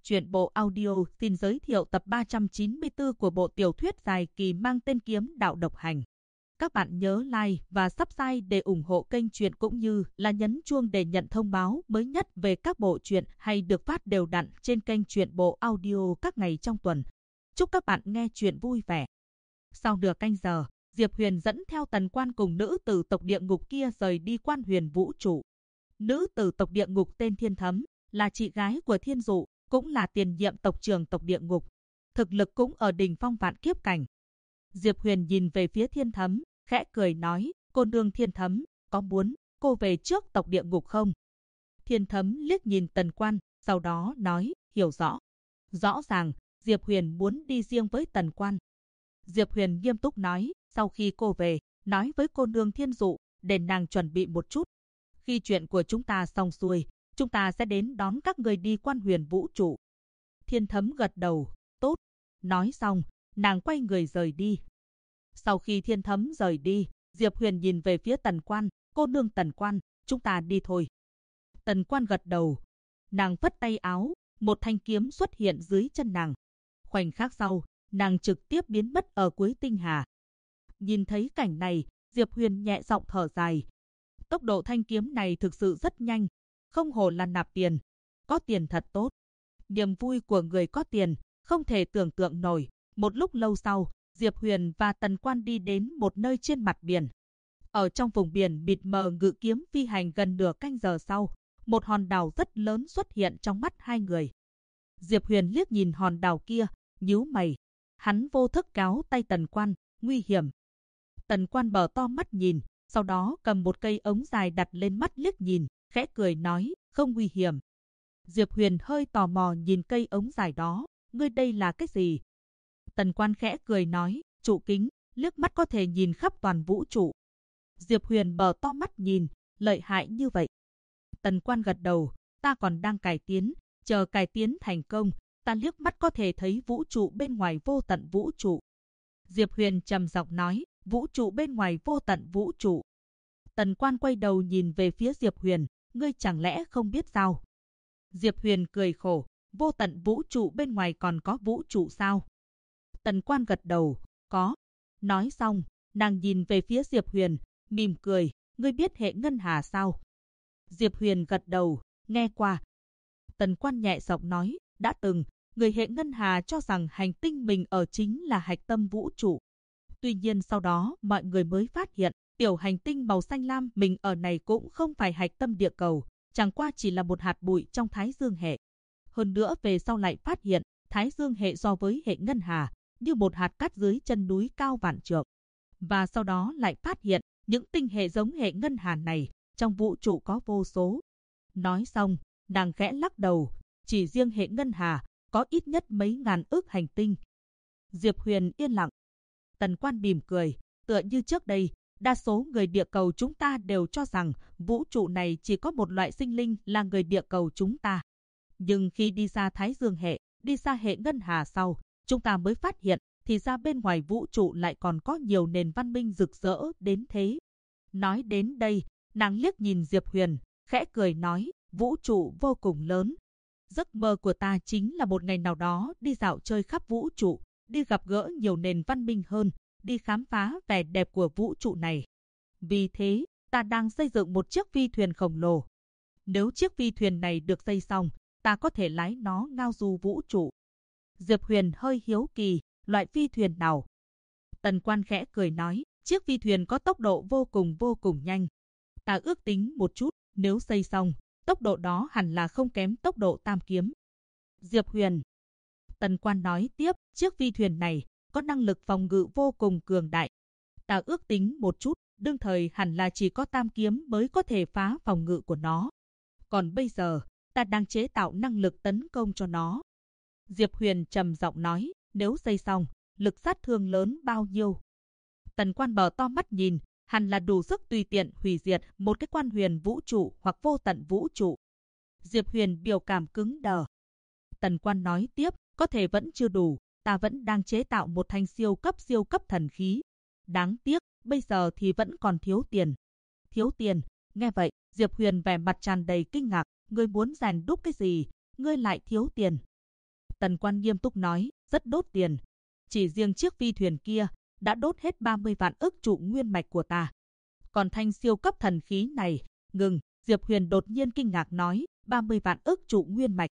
Truyện bộ audio xin giới thiệu tập 394 của bộ tiểu thuyết dài kỳ mang tên Kiếm Đạo Độc Hành. Các bạn nhớ like và subscribe để ủng hộ kênh truyện cũng như là nhấn chuông để nhận thông báo mới nhất về các bộ truyện hay được phát đều đặn trên kênh truyện bộ audio các ngày trong tuần. Chúc các bạn nghe truyện vui vẻ. Sau nửa canh giờ, Diệp Huyền dẫn theo Tần Quan cùng nữ tử tộc địa ngục kia rời đi Quan Huyền vũ trụ. Nữ tử tộc địa ngục tên Thiên Thấm, là chị gái của Thiên Dụ, cũng là tiền nhiệm tộc trưởng tộc địa ngục. Thực lực cũng ở đỉnh phong vạn kiếp cảnh. Diệp Huyền nhìn về phía Thiên Thấm, khẽ cười nói, cô nương Thiên Thấm, có muốn cô về trước tộc địa ngục không? Thiên Thấm liếc nhìn Tần Quan, sau đó nói, hiểu rõ. Rõ ràng, Diệp Huyền muốn đi riêng với Tần Quan. Diệp Huyền nghiêm túc nói, sau khi cô về, nói với cô nương Thiên Dụ, để nàng chuẩn bị một chút. Khi chuyện của chúng ta xong xuôi, chúng ta sẽ đến đón các người đi Quan Huyền vũ trụ. Thiên Thấm gật đầu, tốt. Nói xong, nàng quay người rời đi. Sau khi Thiên Thấm rời đi, Diệp Huyền nhìn về phía Tần Quan, cô nương Tần Quan, chúng ta đi thôi. Tần Quan gật đầu. Nàng phất tay áo, một thanh kiếm xuất hiện dưới chân nàng. Khoảnh khắc sau, nàng trực tiếp biến mất ở cuối tinh hà. Nhìn thấy cảnh này, Diệp Huyền nhẹ giọng thở dài. Tốc độ thanh kiếm này thực sự rất nhanh, không hổ là nạp tiền. Có tiền thật tốt. Niềm vui của người có tiền, không thể tưởng tượng nổi. Một lúc lâu sau, Diệp Huyền và Tần Quan đi đến một nơi trên mặt biển. Ở trong vùng biển mịt mờ ngự kiếm phi hành gần nửa canh giờ sau, một hòn đảo rất lớn xuất hiện trong mắt hai người. Diệp Huyền liếc nhìn hòn đảo kia, nhíu mày. Hắn vô thức kéo tay Tần Quan, nguy hiểm. Tần Quan mở to mắt nhìn, sau đó cầm một cây ống dài đặt lên mắt liếc nhìn, khẽ cười nói, không nguy hiểm. Diệp Huyền hơi tò mò nhìn cây ống dài đó, ngươi đây là cái gì? Tần Quan khẽ cười nói, trụ kính, liếc mắt có thể nhìn khắp toàn vũ trụ. Diệp Huyền mở to mắt nhìn, lợi hại như vậy. Tần Quan gật đầu, ta còn đang cải tiến, chờ cải tiến thành công, ta liếc mắt có thể thấy vũ trụ bên ngoài vô tận vũ trụ. Diệp Huyền trầm giọng nói, vũ trụ bên ngoài vô tận vũ trụ. Tần Quan quay đầu nhìn về phía Diệp Huyền, ngươi chẳng lẽ không biết sao? Diệp Huyền cười khổ, vô tận vũ trụ bên ngoài còn có vũ trụ sao? Tần Quan gật đầu, có. Nói xong, nàng nhìn về phía Diệp Huyền, mỉm cười, ngươi biết hệ ngân hà sao? Diệp Huyền gật đầu, nghe qua. Tần Quan nhẹ giọng nói, đã từng, người hệ ngân hà cho rằng hành tinh mình ở chính là hạch tâm vũ trụ. Tuy nhiên sau đó mọi người mới phát hiện, tiểu hành tinh màu xanh lam mình ở này cũng không phải hạch tâm địa cầu, chẳng qua chỉ là một hạt bụi trong Thái Dương hệ. Hơn nữa về sau lại phát hiện, Thái Dương hệ so với hệ ngân hà, như một hạt cát dưới chân núi cao vạn trượng. Và sau đó lại phát hiện, những tinh hệ giống hệ ngân hà này, trong vũ trụ có vô số. Nói xong, nàng khẽ lắc đầu, chỉ riêng hệ ngân hà, có ít nhất mấy ngàn ức hành tinh. Diệp Huyền yên lặng. Tần Quan mỉm cười, tựa như trước đây, đa số người địa cầu chúng ta đều cho rằng vũ trụ này chỉ có một loại sinh linh là người địa cầu chúng ta. Nhưng khi đi ra Thái Dương hệ, đi ra hệ ngân hà sau, chúng ta mới phát hiện, thì ra bên ngoài vũ trụ lại còn có nhiều nền văn minh rực rỡ đến thế. Nói đến đây, nàng liếc nhìn Diệp Huyền, khẽ cười nói, vũ trụ vô cùng lớn. Giấc mơ của ta chính là một ngày nào đó đi dạo chơi khắp vũ trụ, đi gặp gỡ nhiều nền văn minh hơn, đi khám phá vẻ đẹp của vũ trụ này. Vì thế, ta đang xây dựng một chiếc phi thuyền khổng lồ. Nếu chiếc phi thuyền này được xây xong, ta có thể lái nó ngao du vũ trụ. Diệp Huyền hơi hiếu kỳ, loại phi thuyền nào? Tần Quan khẽ cười nói, chiếc phi thuyền có tốc độ vô cùng nhanh. Ta ước tính một chút, nếu xây xong, tốc độ đó hẳn là không kém tốc độ Tam Kiếm. Diệp Huyền. Tần Quan nói tiếp, chiếc phi thuyền này có năng lực phòng ngự vô cùng cường đại. Ta ước tính một chút, đương thời hẳn là chỉ có Tam Kiếm mới có thể phá phòng ngự của nó. Còn bây giờ, ta đang chế tạo năng lực tấn công cho nó. Diệp Huyền trầm giọng nói, nếu xây xong, lực sát thương lớn bao nhiêu? Tần Quan mở to mắt nhìn, hẳn là đủ sức tùy tiện hủy diệt một cái Quan Huyền vũ trụ hoặc vô tận vũ trụ. Diệp Huyền biểu cảm cứng đờ. Tần Quan nói tiếp, có thể vẫn chưa đủ, ta vẫn đang chế tạo một thanh siêu cấp thần khí. Đáng tiếc, bây giờ thì vẫn còn thiếu tiền. Thiếu tiền? Nghe vậy, Diệp Huyền vẻ mặt tràn đầy kinh ngạc, ngươi muốn rèn đúc cái gì, ngươi lại thiếu tiền. Tần Quan nghiêm túc nói, rất đốt tiền. Chỉ riêng chiếc phi thuyền kia đã đốt hết 30 vạn ức trụ nguyên mạch của ta. Còn thanh siêu cấp thần khí này, ngừng, Diệp Huyền đột nhiên kinh ngạc nói, 30 vạn ức trụ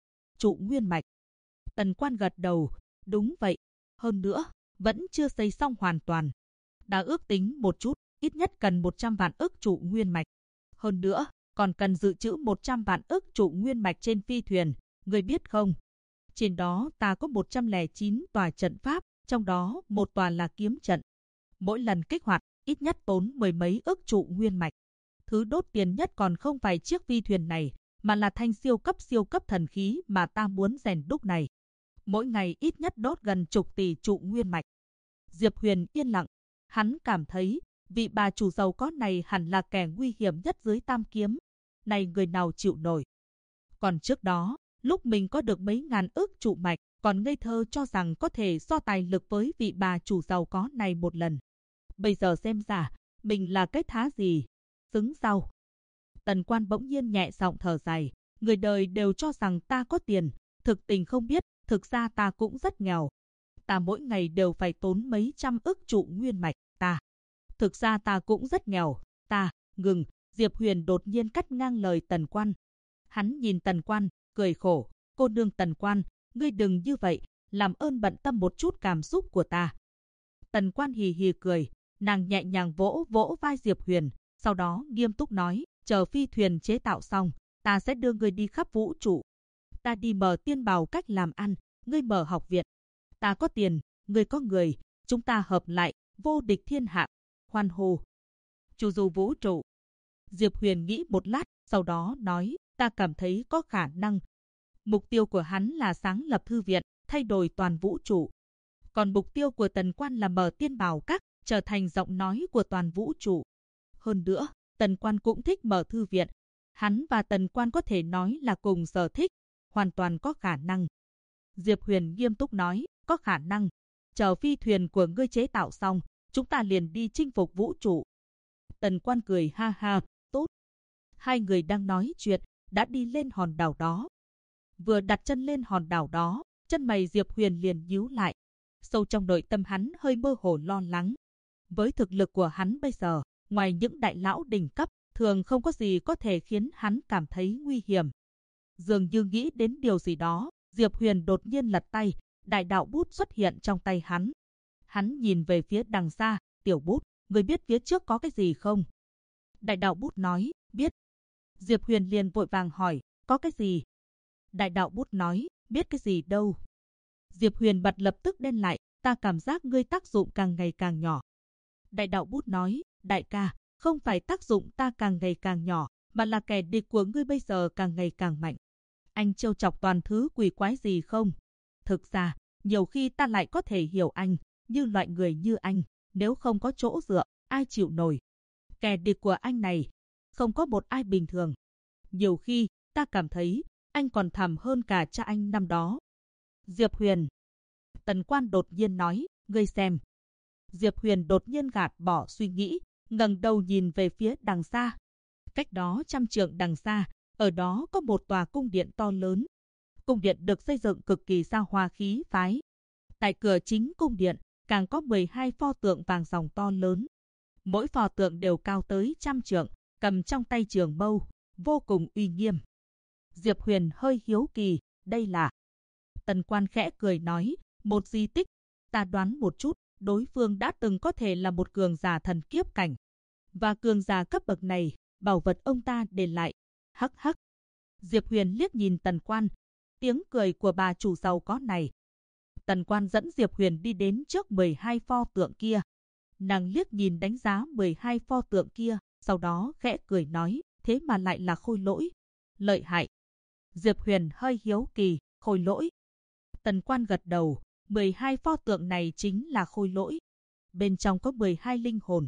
nguyên mạch. Tần Quan gật đầu, đúng vậy, hơn nữa, vẫn chưa xây xong hoàn toàn. Đã ước tính một chút, ít nhất cần 100 vạn ức trụ nguyên mạch. Hơn nữa, còn cần dự trữ 100 vạn ức trụ nguyên mạch trên phi thuyền, người biết không? Trên đó ta có 109 tòa trận pháp, trong đó một tòa là kiếm trận. Mỗi lần kích hoạt, ít nhất tốn mười mấy ức trụ nguyên mạch. Thứ đốt tiền nhất còn không phải chiếc phi thuyền này, mà là thanh siêu cấp thần khí mà ta muốn rèn đúc này. Mỗi ngày ít nhất đốt gần chục tỷ trụ nguyên mạch. Diệp Huyền yên lặng, hắn cảm thấy vị bà chủ giàu có này hẳn là kẻ nguy hiểm nhất dưới tam kiếm. Này người nào chịu nổi. Còn trước đó, lúc mình có được mấy ngàn ức trụ mạch, còn ngây thơ cho rằng có thể so tài lực với vị bà chủ giàu có này một lần. Bây giờ xem ra, mình là cái thá gì? Xứng sau. Tần Quan bỗng nhiên nhẹ giọng thở dài, người đời đều cho rằng ta có tiền, thực tình không biết, thực ra ta cũng rất nghèo. Ta mỗi ngày đều phải tốn mấy trăm ức trụ nguyên mạch, thực ra ta cũng rất nghèo, ngừng, Diệp Huyền đột nhiên cắt ngang lời Tần Quan. Hắn nhìn Tần Quan, cười khổ, cô nương Tần Quan, ngươi đừng như vậy, làm ơn bận tâm một chút cảm xúc của ta. Tần Quan hì hì cười, nàng nhẹ nhàng vỗ vỗ vai Diệp Huyền, sau đó nghiêm túc nói, chờ phi thuyền chế tạo xong, ta sẽ đưa ngươi đi khắp vũ trụ. Ta đi mở tiên bào cách làm ăn, ngươi mở học viện. Ta có tiền, ngươi có người, chúng ta hợp lại, vô địch thiên hạ. Hoan hô. Chu du vũ trụ. Diệp Huyền nghĩ một lát, sau đó nói, ta cảm thấy có khả năng. Mục tiêu của hắn là sáng lập thư viện, thay đổi toàn vũ trụ. Còn mục tiêu của Tần Quan là mở tiên bào các, trở thành giọng nói của toàn vũ trụ. Hơn nữa, Tần Quan cũng thích mở thư viện. Hắn và Tần Quan có thể nói là cùng sở thích, hoàn toàn có khả năng. Diệp Huyền nghiêm túc nói, có khả năng. Chờ phi thuyền của ngươi chế tạo xong, chúng ta liền đi chinh phục vũ trụ. Tần Quan cười ha ha, tốt. Hai người đang nói chuyện, đã đi lên hòn đảo đó. Vừa đặt chân lên hòn đảo đó, chân mày Diệp Huyền liền nhíu lại. Sâu trong nội tâm hắn hơi mơ hồ lo lắng. Với thực lực của hắn bây giờ, ngoài những đại lão đỉnh cấp, thường không có gì có thể khiến hắn cảm thấy nguy hiểm. Dường như nghĩ đến điều gì đó, Diệp Huyền đột nhiên lật tay, đại đạo bút xuất hiện trong tay hắn. Hắn nhìn về phía đằng xa, tiểu bút, người biết phía trước có cái gì không? Đại đạo bút nói, biết. Diệp Huyền liền vội vàng hỏi, có cái gì? Đại đạo bút nói, biết cái gì đâu. Diệp Huyền bật lập tức đen lại, ta cảm giác ngươi tác dụng càng ngày càng nhỏ. Đại đạo bút nói, đại ca, không phải tác dụng ta càng ngày càng nhỏ, mà là kẻ địch của ngươi bây giờ càng ngày càng mạnh. Anh trêu chọc toàn thứ quỷ quái gì không? Thực ra, nhiều khi ta lại có thể hiểu anh, như loại người như anh, nếu không có chỗ dựa, ai chịu nổi. Kẻ địch của anh này, không có một ai bình thường. Nhiều khi, ta cảm thấy, anh còn thảm hơn cả cha anh năm đó. Diệp Huyền. Tần Quan đột nhiên nói, ngươi xem. Diệp Huyền đột nhiên gạt bỏ suy nghĩ, ngẩng đầu nhìn về phía đằng xa. Cách đó 100 trượng đằng xa, ở đó có một tòa cung điện to lớn. Cung điện được xây dựng cực kỳ xa hoa khí phái. Tại cửa chính cung điện, càng có 12 pho tượng vàng ròng to lớn. Mỗi pho tượng đều cao tới 100 trượng, cầm trong tay trường mâu, vô cùng uy nghiêm. Diệp Huyền hơi hiếu kỳ, đây là... Tần Quan khẽ cười nói, một di tích. Ta đoán một chút, đối phương đã từng có thể là một cường giả thần kiếp cảnh. Và cường giả cấp bậc này, bảo vật ông ta để lại. Hắc hắc. Diệp Huyền liếc nhìn Tần Quan. Tiếng cười của bà chủ giàu có này. Tần Quan dẫn Diệp Huyền đi đến trước 12 pho tượng kia. Nàng liếc nhìn đánh giá 12 pho tượng kia, sau đó khẽ cười nói, thế mà lại là khôi lỗi. Lợi hại. Diệp Huyền hơi hiếu kỳ, khôi lỗi. Tần Quan gật đầu, 12 pho tượng này chính là khôi lỗi. Bên trong có 12 linh hồn.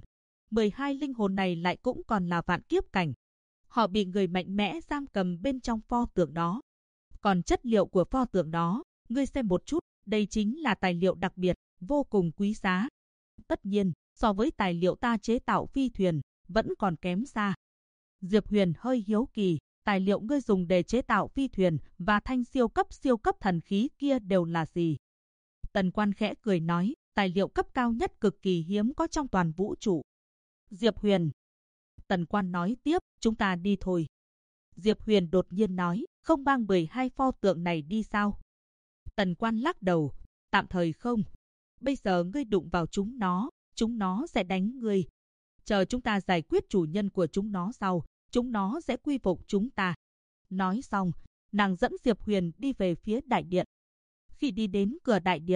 12 linh hồn này lại cũng còn là vạn kiếp cảnh. Họ bị người mạnh mẽ giam cầm bên trong pho tượng đó. Còn chất liệu của pho tượng đó, ngươi xem một chút, đây chính là tài liệu đặc biệt, vô cùng quý giá. Tất nhiên, so với tài liệu ta chế tạo phi thuyền, vẫn còn kém xa. Diệp Huyền hơi hiếu kỳ, Tài liệu ngươi dùng để chế tạo phi thuyền và thanh siêu cấp thần khí kia đều là gì? Tần Quan khẽ cười nói, tài liệu cấp cao nhất cực kỳ hiếm có trong toàn vũ trụ. Diệp Huyền. Tần Quan nói tiếp, chúng ta đi thôi. Diệp Huyền đột nhiên nói, không mang 12 pho tượng này đi sao? Tần Quan lắc đầu, tạm thời không. Bây giờ ngươi đụng vào chúng nó sẽ đánh ngươi. Chờ chúng ta giải quyết chủ nhân của chúng nó sau, chúng nó sẽ quy phục chúng ta. Nói xong, nàng dẫn Diệp Huyền đi về phía đại điện. Khi đi đến cửa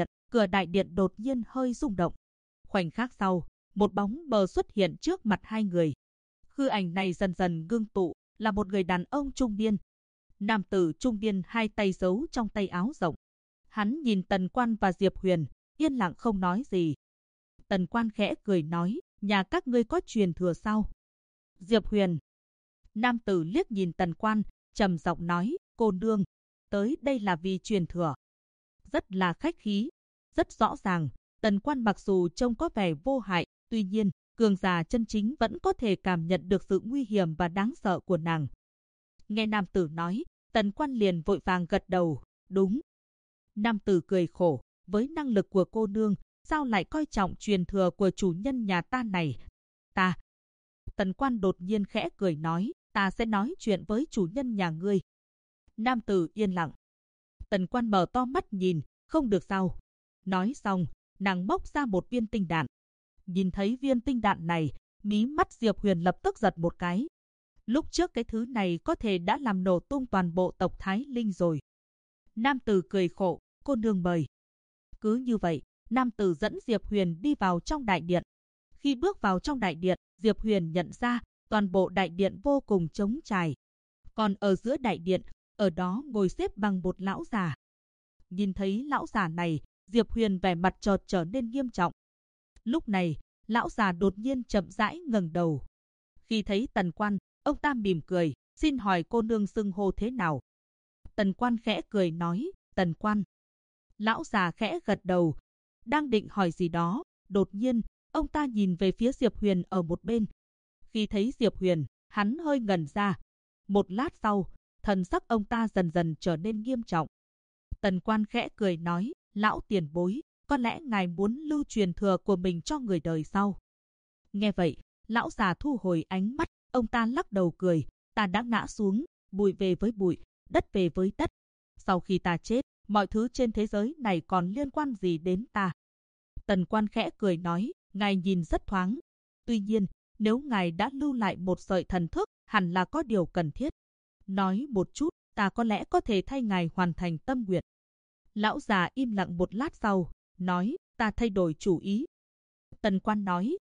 đại điện đột nhiên hơi rung động. Khoảnh khắc sau, một bóng mờ xuất hiện trước mặt hai người. Hư ảnh này dần dần ngưng tụ, là một người đàn ông trung niên. Nam tử trung niên hai tay giấu trong tay áo rộng. Hắn nhìn Tần Quan và Diệp Huyền, yên lặng không nói gì. Tần Quan khẽ cười nói, nhà các ngươi có truyền thừa sao? Diệp Huyền. Nam tử liếc nhìn Tần Quan, trầm giọng nói, cô nương, tới đây là vì truyền thừa. Rất là khách khí, rất rõ ràng, Tần Quan mặc dù trông có vẻ vô hại, tuy nhiên, cường giả chân chính vẫn có thể cảm nhận được sự nguy hiểm và đáng sợ của nàng. Nghe nam tử nói, Tần Quan liền vội vàng gật đầu, đúng. Nam tử cười khổ, với năng lực của cô nương, sao lại coi trọng truyền thừa của chủ nhân nhà ta này? Ta. Tần Quan đột nhiên khẽ cười nói, ta sẽ nói chuyện với chủ nhân nhà ngươi. Nam tử yên lặng. Tần Quan mở to mắt nhìn, không được sao. Nói xong, nàng móc ra một viên tinh đạn. Nhìn thấy viên tinh đạn này, mí mắt Diệp Huyền lập tức giật một cái. Lúc trước cái thứ này có thể đã làm nổ tung toàn bộ tộc Thái Linh rồi. Nam tử cười khổ, cô nương mời. Cứ như vậy, nam tử dẫn Diệp Huyền đi vào trong đại điện. Khi bước vào trong đại điện, Diệp Huyền nhận ra toàn bộ đại điện vô cùng trống trải. Còn ở giữa đại điện, ở đó ngồi xếp bằng một lão già. Nhìn thấy lão già này, Diệp Huyền vẻ mặt chợt trở nên nghiêm trọng. Lúc này, lão già đột nhiên chậm rãi ngẩng đầu. Khi thấy Tần Quan, ông ta mỉm cười, xin hỏi cô nương xưng hô thế nào? Tần Quan khẽ cười nói, Tần Quan. Lão già khẽ gật đầu, đang định hỏi gì đó, đột nhiên, ông ta nhìn về phía Diệp Huyền ở một bên. Khi thấy Diệp Huyền, hắn hơi ngẩn ra. Một lát sau, thần sắc ông ta dần dần trở nên nghiêm trọng. Tần Quan khẽ cười nói, lão tiền bối, có lẽ ngài muốn lưu truyền thừa của mình cho người đời sau. Nghe vậy, lão già thu hồi ánh mắt, ông ta lắc đầu cười, ta đã ngã xuống, bụi về với bụi, đất về với đất. Sau khi ta chết, mọi thứ trên thế giới này còn liên quan gì đến ta? Tần Quan khẽ cười nói, ngài nhìn rất thoáng. Tuy nhiên, nếu ngài đã lưu lại một sợi thần thức, hẳn là có điều cần thiết. Nói một chút, ta có lẽ có thể thay ngài hoàn thành tâm nguyện. Lão già im lặng một lát sau, nói, ta thay đổi chủ ý. Tần Quan nói,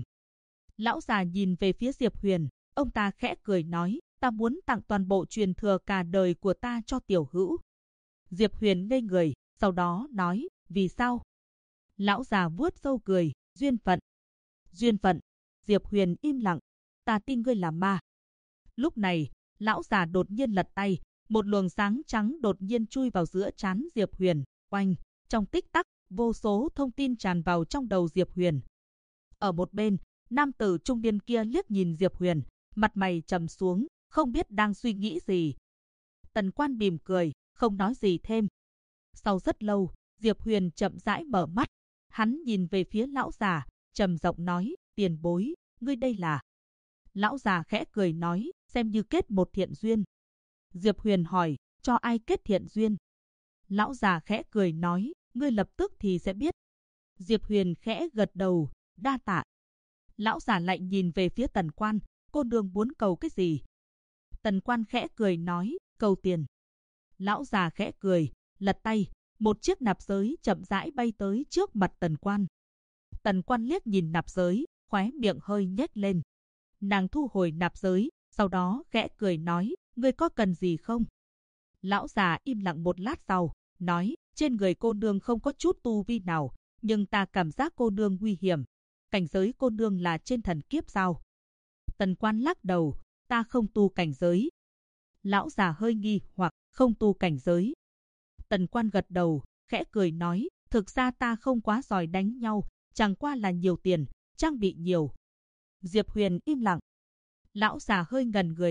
Lão già nhìn về phía Diệp Huyền, ông ta khẽ cười nói, ta muốn tặng toàn bộ truyền thừa cả đời của ta cho tiểu hữu. Diệp Huyền ngây người, sau đó nói, vì sao? Lão già vuốt râu cười, duyên phận. Duyên phận. Diệp Huyền im lặng, ta tin ngươi là ma. Lúc này, lão già đột nhiên lật tay, một luồng sáng trắng đột nhiên chui vào giữa trán Diệp Huyền, oanh, trong tích tắc, vô số thông tin tràn vào trong đầu Diệp Huyền. Ở một bên, nam tử trung niên kia liếc nhìn Diệp Huyền, mặt mày trầm xuống, không biết đang suy nghĩ gì. Tần Quan mỉm cười, không nói gì thêm. Sau rất lâu, Diệp Huyền chậm rãi mở mắt, hắn nhìn về phía lão già, trầm giọng nói, tiền bối, ngươi đây là... Lão già khẽ cười nói, xem như kết một thiện duyên. Diệp Huyền hỏi, cho ai kết thiện duyên? Lão già khẽ cười nói, ngươi lập tức thì sẽ biết. Diệp Huyền khẽ gật đầu, đa tạ. Lão già lại nhìn về phía Tần Quan, cô nương muốn cầu cái gì? Tần Quan khẽ cười nói, cầu tiền. Lão già khẽ cười, lật tay, một chiếc nạp giới chậm rãi bay tới trước mặt Tần Quan. Tần Quan liếc nhìn nạp giới, khóe miệng hơi nhếch lên. Nàng thu hồi nạp giới, sau đó khẽ cười nói, ngươi có cần gì không? Lão già im lặng một lát sau, nói, trên người cô nương không có chút tu vi nào, nhưng ta cảm giác cô nương nguy hiểm. Cảnh giới cô nương là trên thần kiếp sao? Tần Quan lắc đầu, ta không tu cảnh giới. Lão già hơi nghi hoặc, không tu cảnh giới. Tần Quan gật đầu, khẽ cười nói, thực ra ta không quá giỏi đánh nhau, chẳng qua là nhiều tiền, trang bị nhiều. Diệp Huyền im lặng. Lão già hơi ngần người,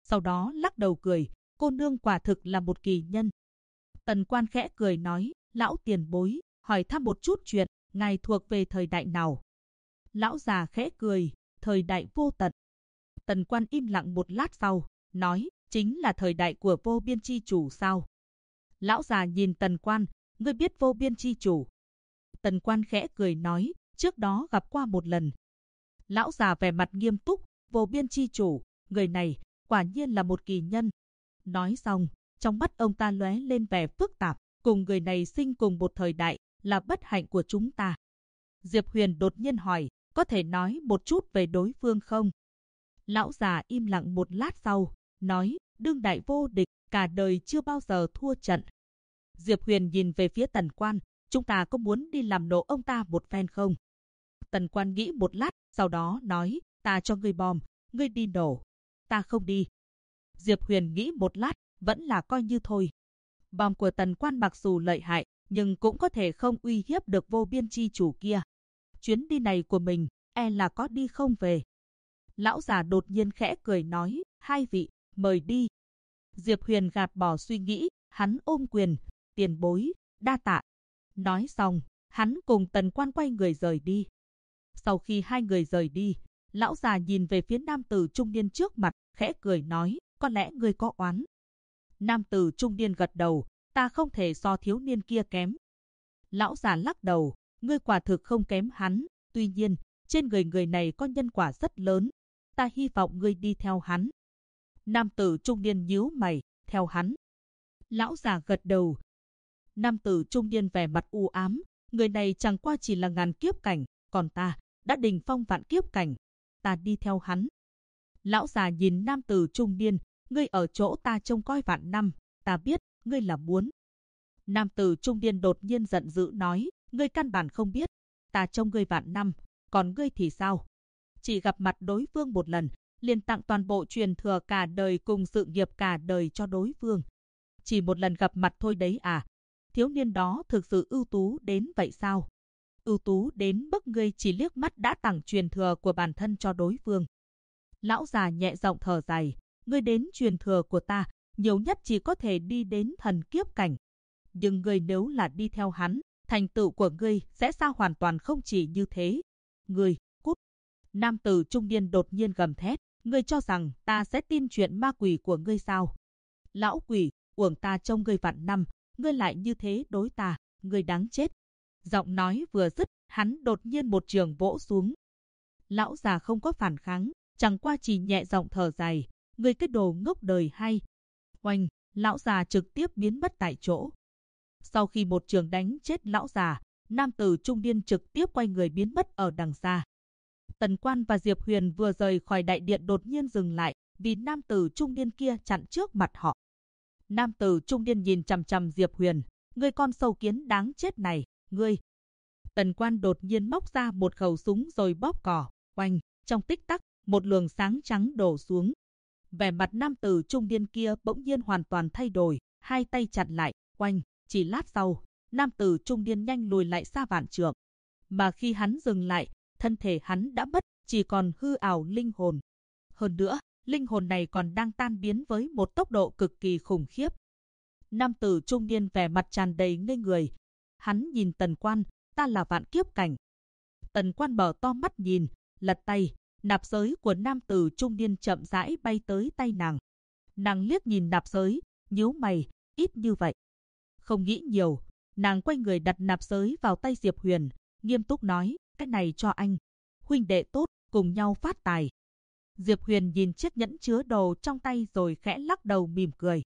sau đó lắc đầu cười, cô nương quả thực là một kỳ nhân. Tần Quan khẽ cười nói, lão tiền bối, hỏi thăm một chút chuyện, ngài thuộc về thời đại nào? Lão già khẽ cười, thời đại vô tận. Tần Quan im lặng một lát sau, nói, chính là thời đại của Vô Biên Chi Chủ sao? Lão già nhìn Tần Quan, ngươi biết Vô Biên Chi Chủ? Tần Quan khẽ cười nói, trước đó gặp qua một lần. Lão già vẻ mặt nghiêm túc, Vô Biên Chi Chủ, người này, quả nhiên là một kỳ nhân. Nói xong, trong mắt ông ta lóe lên vẻ phức tạp, cùng người này sinh cùng một thời đại, là bất hạnh của chúng ta. Diệp Huyền đột nhiên hỏi, có thể nói một chút về đối phương không? Lão già im lặng một lát sau, nói, đương đại vô địch, cả đời chưa bao giờ thua trận. Diệp Huyền nhìn về phía Tần Quan, chúng ta có muốn đi làm nổ ông ta một phen không? Tần Quan nghĩ một lát, sau đó nói, ta cho ngươi bom, ngươi đi nổ. Ta không đi. Diệp Huyền nghĩ một lát, vẫn là coi như thôi. Bom của Tần Quan mặc dù lợi hại, nhưng cũng có thể không uy hiếp được Vô Biên Chi Chủ kia. Chuyến đi này của mình, e là có đi không về. Lão già đột nhiên khẽ cười nói, hai vị, mời đi. Diệp Huyền gạt bỏ suy nghĩ, hắn ôm quyền, tiền bối, đa tạ. Nói xong, hắn cùng Tần Quan quay người rời đi. Sau khi hai người rời đi, lão già nhìn về phía nam tử trung niên trước mặt, khẽ cười nói, có lẽ ngươi có oán. Nam tử trung niên gật đầu, ta không thể so thiếu niên kia kém. Lão già lắc đầu, ngươi quả thực không kém hắn, tuy nhiên, trên người này có nhân quả rất lớn, ta hy vọng ngươi đi theo hắn. Nam tử trung niên nhíu mày, theo hắn. Lão già gật đầu. Nam tử trung niên vẻ mặt u ám, người này chẳng qua chỉ là ngàn kiếp cảnh, còn ta đã đỉnh phong vạn kiếp cảnh, ta đi theo hắn. Lão già nhìn nam tử trung niên, ngươi ở chỗ ta trông coi vạn năm, ta biết, ngươi là muốn. Nam tử trung niên đột nhiên giận dữ nói, ngươi căn bản không biết, ta trông ngươi vạn năm, còn ngươi thì sao? Chỉ gặp mặt đối phương một lần, liền tặng toàn bộ truyền thừa cả đời cùng sự nghiệp cả đời cho đối phương. Chỉ một lần gặp mặt thôi đấy à? Thiếu niên đó thực sự ưu tú đến vậy sao? Ưu tú đến mức ngươi chỉ liếc mắt đã tặng truyền thừa của bản thân cho đối phương. Lão già nhẹ giọng thở dài, ngươi đến truyền thừa của ta, nhiều nhất chỉ có thể đi đến thần kiếp cảnh. Nhưng ngươi nếu là đi theo hắn, thành tựu của ngươi sẽ sao hoàn toàn không chỉ như thế. Ngươi, cút. Nam tử trung niên đột nhiên gầm thét, ngươi cho rằng ta sẽ tin chuyện ma quỷ của ngươi sao? Lão quỷ, uổng ta trông ngươi vạn năm, ngươi lại như thế đối ta, ngươi đáng chết. Giọng nói vừa dứt, hắn đột nhiên một trường vỗ xuống. Lão già không có phản kháng, chẳng qua chỉ nhẹ giọng thở dài, ngươi cái đồ ngốc đời hay. Oanh, lão già trực tiếp biến mất tại chỗ. Sau khi một trường đánh chết lão già, nam tử trung niên trực tiếp quay người biến mất ở đằng xa. Tần Quan và Diệp Huyền vừa rời khỏi đại điện đột nhiên dừng lại, vì nam tử trung niên kia chặn trước mặt họ. Nam tử trung niên nhìn chằm chằm Diệp Huyền, ngươi con sâu kiến đáng chết này, ngươi. Tần Quan đột nhiên móc ra một khẩu súng rồi bóp cò, oanh, trong tích tắc, một luồng sáng trắng đổ xuống. Vẻ mặt nam tử trung niên kia bỗng nhiên hoàn toàn thay đổi, hai tay chặn lại, oanh, chỉ lát sau, nam tử trung niên nhanh lùi lại xa vạn trượng. Mà khi hắn dừng lại, thân thể hắn đã mất, chỉ còn hư ảo linh hồn. Hơn nữa, linh hồn này còn đang tan biến với một tốc độ cực kỳ khủng khiếp. Nam tử trung niên vẻ mặt tràn đầy ngây người. Hắn nhìn Tần Quan, ta là vạn kiếp cảnh. Tần Quan mở to mắt nhìn, lật tay, nạp giới của nam tử trung niên chậm rãi bay tới tay nàng. Nàng liếc nhìn nạp giới, nhíu mày, ít như vậy. Không nghĩ nhiều, nàng quay người đặt nạp giới vào tay Diệp Huyền, nghiêm túc nói, cái này cho anh. Huynh đệ tốt, cùng nhau phát tài. Diệp Huyền nhìn chiếc nhẫn chứa đồ trong tay rồi khẽ lắc đầu mỉm cười.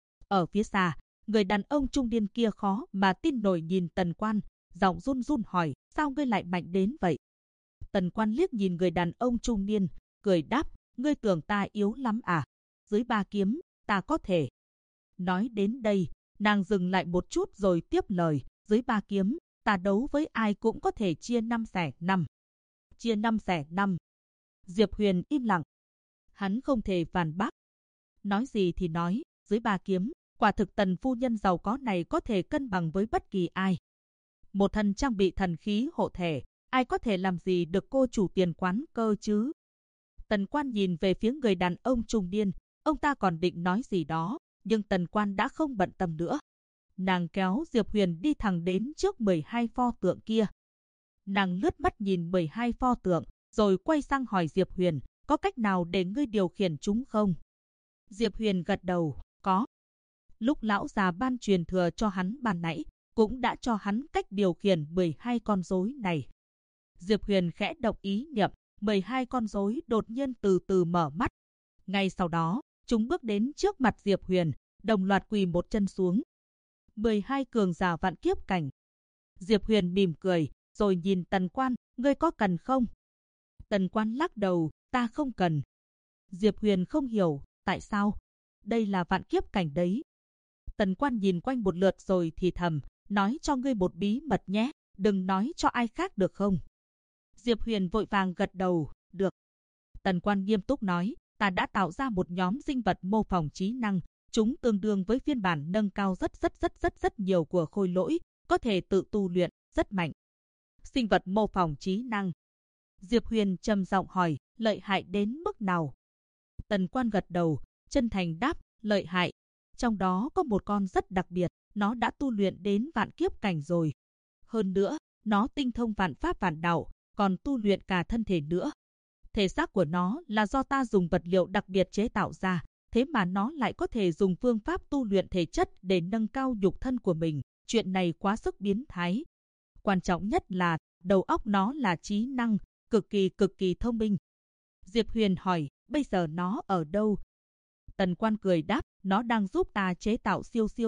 Ở phía xa, người đàn ông trung niên kia khó mà tin nổi nhìn Tần Quan, giọng run run hỏi, sao ngươi lại mạnh đến vậy? Tần Quan liếc nhìn người đàn ông trung niên, cười đáp, ngươi tưởng ta yếu lắm à? Dưới 3 kiếm, ta có thể. Nói đến đây, nàng dừng lại một chút rồi tiếp lời, dưới 3 kiếm, ta đấu với ai cũng có thể chia 5 xẻ 5. Chia 5 xẻ 5. Diệp Huyền im lặng. Hắn không thể phản bác. Nói gì thì nói, dưới 3 kiếm, quả thực Tần phu nhân giàu có này có thể cân bằng với bất kỳ ai. Một thân trang bị thần khí hộ thể, ai có thể làm gì được cô chủ tiền quán cơ chứ? Tần Quan nhìn về phía người đàn ông trung niên, Ông ta còn định nói gì đó, nhưng Tần Quan đã không bận tâm nữa. Nàng kéo Diệp Huyền đi thẳng đến trước 12 pho tượng kia. Nàng lướt mắt nhìn 12 pho tượng, rồi quay sang hỏi Diệp Huyền, có cách nào để ngươi điều khiển chúng không? Diệp Huyền gật đầu, có. Lúc lão già ban truyền thừa cho hắn ban nãy, cũng đã cho hắn cách điều khiển 12 con rối này. Diệp Huyền khẽ động ý niệm, 12 con rối đột nhiên từ từ mở mắt. Ngay sau đó, chúng bước đến trước mặt Diệp Huyền, đồng loạt quỳ một chân xuống. 12 cường giả vạn kiếp cảnh. Diệp Huyền mỉm cười, rồi nhìn Tần Quan, ngươi có cần không? Tần Quan lắc đầu, ta không cần. Diệp Huyền không hiểu, tại sao? Đây là vạn kiếp cảnh đấy. Tần Quan nhìn quanh một lượt rồi thì thầm, nói cho ngươi một bí mật nhé, đừng nói cho ai khác được không? Diệp Huyền vội vàng gật đầu, được. Tần Quan nghiêm túc nói, ta đã tạo ra một nhóm sinh vật mô phỏng trí năng, chúng tương đương với phiên bản nâng cao rất nhiều của khôi lỗi, có thể tự tu luyện, rất mạnh. Sinh vật mô phỏng trí năng. Diệp Huyền trầm giọng hỏi, lợi hại đến mức nào? Tần Quan gật đầu, chân thành đáp, lợi hại. Trong đó có một con rất đặc biệt, nó đã tu luyện đến vạn kiếp cảnh rồi. Hơn nữa, nó tinh thông vạn pháp vạn đạo, còn tu luyện cả thân thể nữa. Thể xác của nó là do ta dùng vật liệu đặc biệt chế tạo ra, thế mà nó lại có thể dùng phương pháp tu luyện thể chất để nâng cao nhục thân của mình. Chuyện này quá sức biến thái. Quan trọng nhất là, đầu óc nó là trí năng, cực kỳ thông minh. Diệp Huyền hỏi, bây giờ nó ở đâu? Tần Quan cười đáp, nó đang giúp ta chế tạo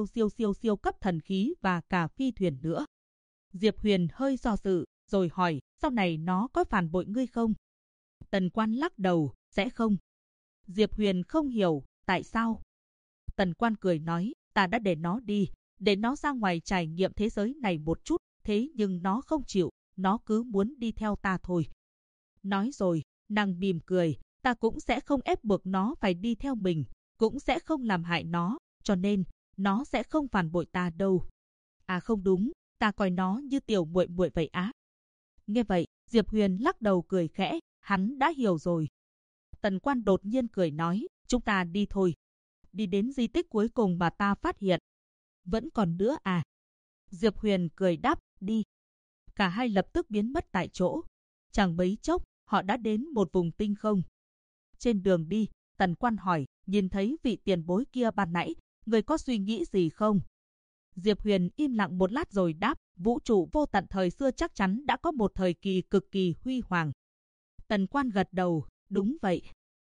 siêu cấp thần khí và cả phi thuyền nữa. Diệp Huyền hơi do dự, rồi hỏi, sau này nó có phản bội ngươi không? Tần Quan lắc đầu, sẽ không. Diệp Huyền không hiểu, tại sao? Tần Quan cười nói, ta đã để nó đi, để nó ra ngoài trải nghiệm thế giới này một chút, thế nhưng nó không chịu, nó cứ muốn đi theo ta thôi. Nói rồi, nàng mỉm cười, ta cũng sẽ không ép buộc nó phải đi theo mình, cũng sẽ không làm hại nó, cho nên, nó sẽ không phản bội ta đâu. À không đúng, ta coi nó như tiểu muội muội vậy á. Nghe vậy, Diệp Huyền lắc đầu cười khẽ, hắn đã hiểu rồi. Tần Quan đột nhiên cười nói, chúng ta đi thôi. Đi đến di tích cuối cùng mà ta phát hiện. Vẫn còn nữa à? Diệp Huyền cười đáp, đi. Cả hai lập tức biến mất tại chỗ. Chẳng mấy chốc, họ đã đến một vùng tinh không. Trên đường đi, Tần Quan hỏi, nhìn thấy vị tiền bối kia ban nãy, người có suy nghĩ gì không? Diệp Huyền im lặng một lát rồi đáp, vũ trụ vô tận thời xưa chắc chắn đã có một thời kỳ cực kỳ huy hoàng. Tần Quan gật đầu, đúng vậy.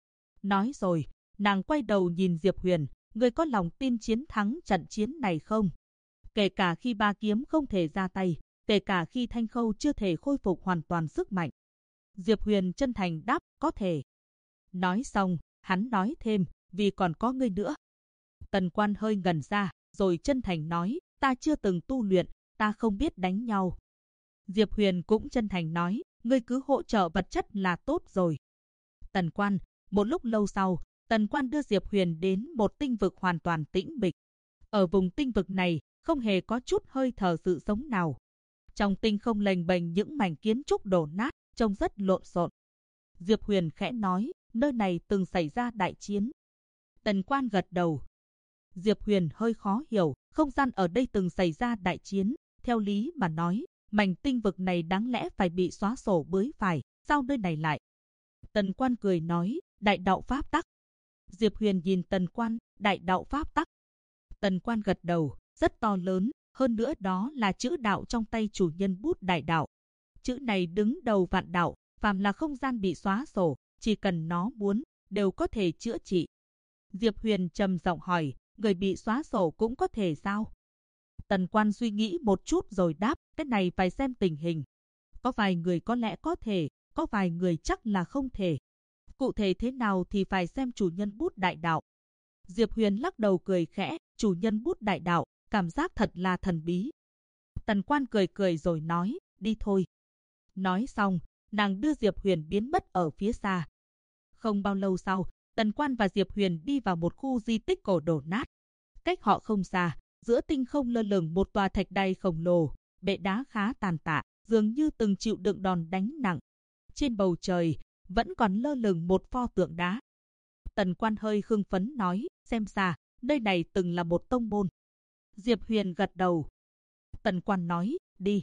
Nói rồi, nàng quay đầu nhìn Diệp Huyền, người có lòng tin chiến thắng trận chiến này không? Kể cả khi ba kiếm không thể ra tay, kể cả khi Thanh Khâu chưa thể khôi phục hoàn toàn sức mạnh. Diệp Huyền chân thành đáp, có thể. Nói xong, hắn nói thêm, vì còn có ngươi nữa. Tần Quan hơi ngẩn ra, rồi chân thành nói, ta chưa từng tu luyện, ta không biết đánh nhau. Diệp Huyền cũng chân thành nói, ngươi cứ hỗ trợ vật chất là tốt rồi. Tần Quan, một lúc lâu sau, Tần Quan đưa Diệp Huyền đến một tinh vực hoàn toàn tĩnh mịch. Ở vùng tinh vực này, không hề có chút hơi thở sự sống nào. Trong tinh không lềnh bềnh những mảnh kiến trúc đổ nát, trông rất lộn xộn. Diệp Huyền khẽ nói, nơi này từng xảy ra đại chiến. Tần Quan gật đầu. Diệp Huyền hơi khó hiểu, không gian ở đây từng xảy ra đại chiến. Theo lý mà nói, mảnh tinh vực này đáng lẽ phải bị xóa sổ mới phải, sao nơi này lại? Tần Quan cười nói, đại đạo pháp tắc. Diệp Huyền nhìn Tần Quan, đại đạo pháp tắc. Tần Quan gật đầu, rất to lớn, hơn nữa đó là chữ đạo trong tay chủ nhân bút đại đạo. Chữ này đứng đầu vạn đạo, phàm là không gian bị xóa sổ, chỉ cần nó muốn, đều có thể chữa trị. Diệp Huyền trầm giọng hỏi, người bị xóa sổ cũng có thể sao? Tần Quan suy nghĩ một chút rồi đáp, cái này phải xem tình hình. Có vài người có lẽ có thể, có vài người chắc là không thể. Cụ thể thế nào thì phải xem chủ nhân bút đại đạo. Diệp Huyền lắc đầu cười khẽ, chủ nhân bút đại đạo, cảm giác thật là thần bí. Tần Quan cười cười rồi nói, đi thôi. Nói xong, nàng đưa Diệp Huyền biến mất ở phía xa. Không bao lâu sau, Tần Quan và Diệp Huyền đi vào một khu di tích cổ đổ nát. Cách họ không xa, giữa tinh không lơ lửng một tòa thạch đài khổng lồ, bệ đá khá tàn tạ, dường như từng chịu đựng đòn đánh nặng. Trên bầu trời, vẫn còn lơ lửng một pho tượng đá. Tần Quan hơi hưng phấn nói, xem ra, nơi này từng là một tông môn. Diệp Huyền gật đầu. Tần Quan nói, đi.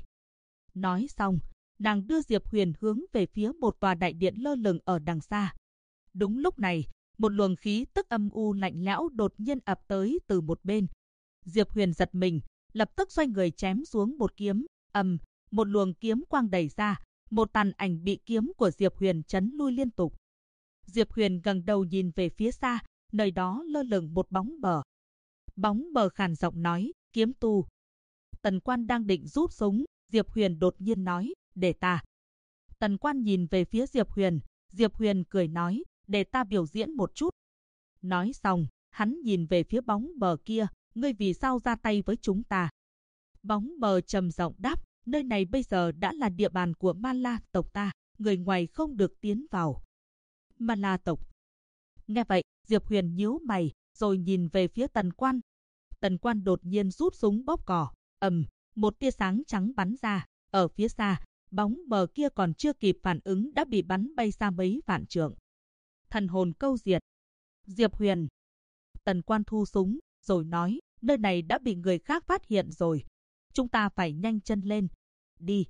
Nói xong, nàng đưa Diệp Huyền hướng về phía một tòa đại điện lơ lửng ở đằng xa. Đúng lúc này, một luồng khí tức âm u lạnh lẽo đột nhiên ập tới từ một bên. Diệp Huyền giật mình, lập tức xoay người chém xuống một kiếm, một luồng kiếm quang đẩy ra, một tàn ảnh bị kiếm của Diệp Huyền chấn lui liên tục. Diệp Huyền ngẩng đầu nhìn về phía xa, nơi đó lơ lửng một bóng mờ. Bóng mờ khàn giọng nói, kiếm tu. Tần Quan đang định rút súng, Diệp Huyền đột nhiên nói, để ta. Tần Quan nhìn về phía Diệp Huyền cười nói, để ta biểu diễn một chút. Nói xong, hắn nhìn về phía bóng mờ kia, ngươi vì sao ra tay với chúng ta? Bóng mờ trầm giọng đáp, nơi này bây giờ đã là địa bàn của Ma La tộc ta, người ngoài không được tiến vào. Ma La tộc. Nghe vậy, Diệp Huyền nhíu mày, rồi nhìn về phía Tần Quan. Tần Quan đột nhiên rút súng bóp cò, một tia sáng trắng bắn ra, ở phía xa, bóng mờ kia còn chưa kịp phản ứng đã bị bắn bay xa mấy vạn trượng. Thần hồn câu diệt. Diệp Huyền. Tần Quan thu súng, rồi nói, nơi này đã bị người khác phát hiện rồi. Chúng ta phải nhanh chân lên. Đi.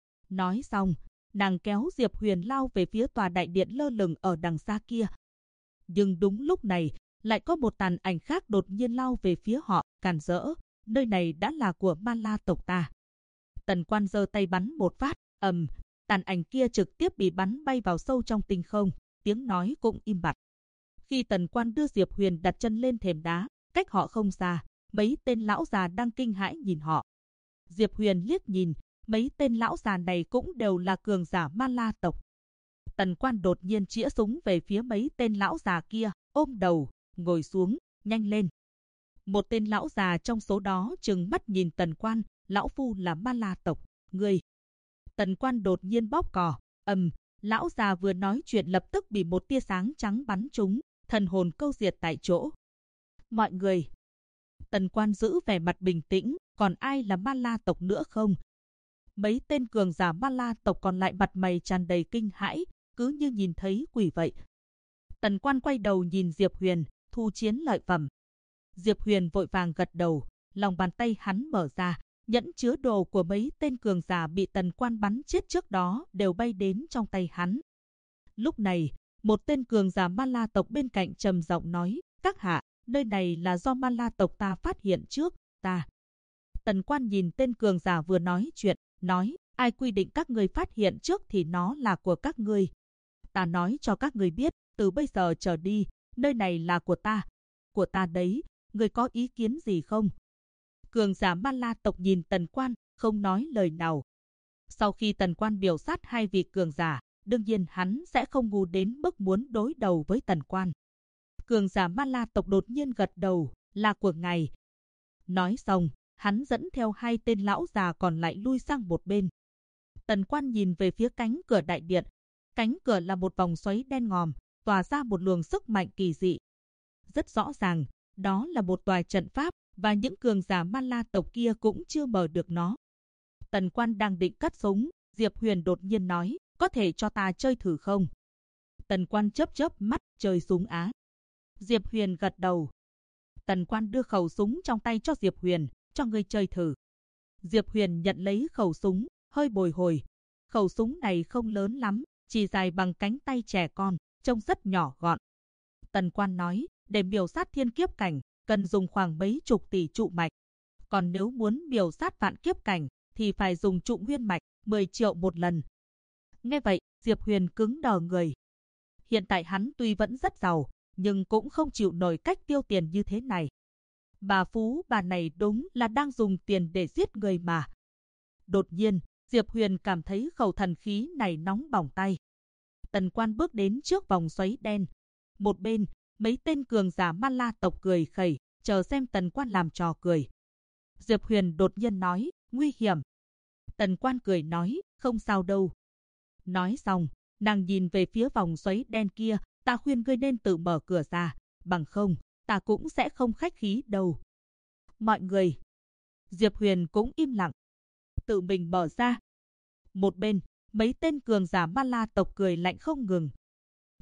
Nói xong, nàng kéo Diệp Huyền lao về phía tòa đại điện lơ lửng ở đằng xa kia. Nhưng đúng lúc này, lại có một tàn ảnh khác đột nhiên lao về phía họ, càn rỡ. Nơi này đã là của Ma La tộc ta. Tần Quan giơ tay bắn một phát, tàn ảnh kia trực tiếp bị bắn bay vào sâu trong tinh không, tiếng nói cũng im bặt. Khi Tần Quan đưa Diệp Huyền đặt chân lên thềm đá, cách họ không xa, mấy tên lão già đang kinh hãi nhìn họ. Diệp Huyền liếc nhìn, mấy tên lão già này cũng đều là cường giả Ma La tộc. Tần Quan đột nhiên chĩa súng về phía mấy tên lão già kia, ôm đầu, ngồi xuống, nhanh lên. Một tên lão già trong số đó trừng mắt nhìn Tần Quan, lão phu là Ma La tộc, ngươi. Tần Quan đột nhiên bóp cò, lão già vừa nói chuyện lập tức bị một tia sáng trắng bắn trúng, thần hồn câu diệt tại chỗ. Mọi người. Tần Quan giữ vẻ mặt bình tĩnh, còn ai là Ma La tộc nữa không? Mấy tên cường giả Ma La tộc còn lại mặt mày tràn đầy kinh hãi, cứ như nhìn thấy quỷ vậy. Tần Quan quay đầu nhìn Diệp Huyền, thu chiến lợi phẩm. Diệp Huyền vội vàng gật đầu, lòng bàn tay hắn mở ra, nhẫn chứa đồ của mấy tên cường giả bị Tần Quan bắn chết trước đó đều bay đến trong tay hắn. Lúc này, một tên cường giả Ma La tộc bên cạnh trầm giọng nói, các hạ, nơi này là do Ma La tộc ta phát hiện trước, ta. Tần Quan nhìn tên cường giả vừa nói chuyện, nói, ai quy định các ngươi phát hiện trước thì nó là của các ngươi. Ta nói cho các ngươi biết, từ bây giờ trở đi, nơi này là của ta đấy, ngươi có ý kiến gì không? Cường giả Ma La tộc nhìn Tần Quan, không nói lời nào. Sau khi Tần Quan biểu sát hai vị cường giả, đương nhiên hắn sẽ không ngu đến mức muốn đối đầu với Tần Quan. Cường giả Ma La tộc đột nhiên gật đầu, là của ngài. Nói xong, hắn dẫn theo hai tên lão già còn lại lui sang một bên. Tần Quan nhìn về phía cánh cửa đại điện. Cánh cửa là một vòng xoáy đen ngòm, tỏa ra một luồng sức mạnh kỳ dị. Rất rõ ràng, đó là một tòa trận pháp, và những cường giả Ma La tộc kia cũng chưa mở được nó. Tần Quan đang định cất súng, Diệp Huyền đột nhiên nói, có thể cho ta chơi thử không? Tần Quan chớp chớp mắt, chơi súng á. Diệp Huyền gật đầu. Tần Quan đưa khẩu súng trong tay cho Diệp Huyền, cho ngươi chơi thử. Diệp Huyền nhận lấy khẩu súng, hơi bồi hồi. Khẩu súng này không lớn lắm, chỉ dài bằng cánh tay trẻ con, trông rất nhỏ gọn. Tần Quan nói, để biểu sát thiên kiếp cảnh, cần dùng khoảng mấy chục tỷ trụ mạch. Còn nếu muốn biểu sát vạn kiếp cảnh, thì phải dùng trụ nguyên mạch, 10 triệu một lần. Nghe vậy, Diệp Huyền cứng đờ người. Hiện tại hắn tuy vẫn rất giàu, nhưng cũng không chịu nổi cách tiêu tiền như thế này. Bà phú bà này đúng là đang dùng tiền để giết người mà. Đột nhiên, Diệp Huyền cảm thấy khẩu thần khí này nóng bỏng tay. Tần Quan bước đến trước vòng xoáy đen. Một bên, mấy tên cường giả Ma La tộc cười khẩy, chờ xem Tần Quan làm trò cười. Diệp Huyền đột nhiên nói, nguy hiểm. Tần Quan cười nói, không sao đâu. Nói xong, nàng nhìn về phía vòng xoáy đen kia, ta khuyên ngươi nên tự mở cửa ra, bằng không, ta cũng sẽ không khách khí đâu. Mọi người. Diệp Huyền cũng im lặng. Tự mình mở ra. Một bên, mấy tên cường giả Ma La tộc cười lạnh không ngừng.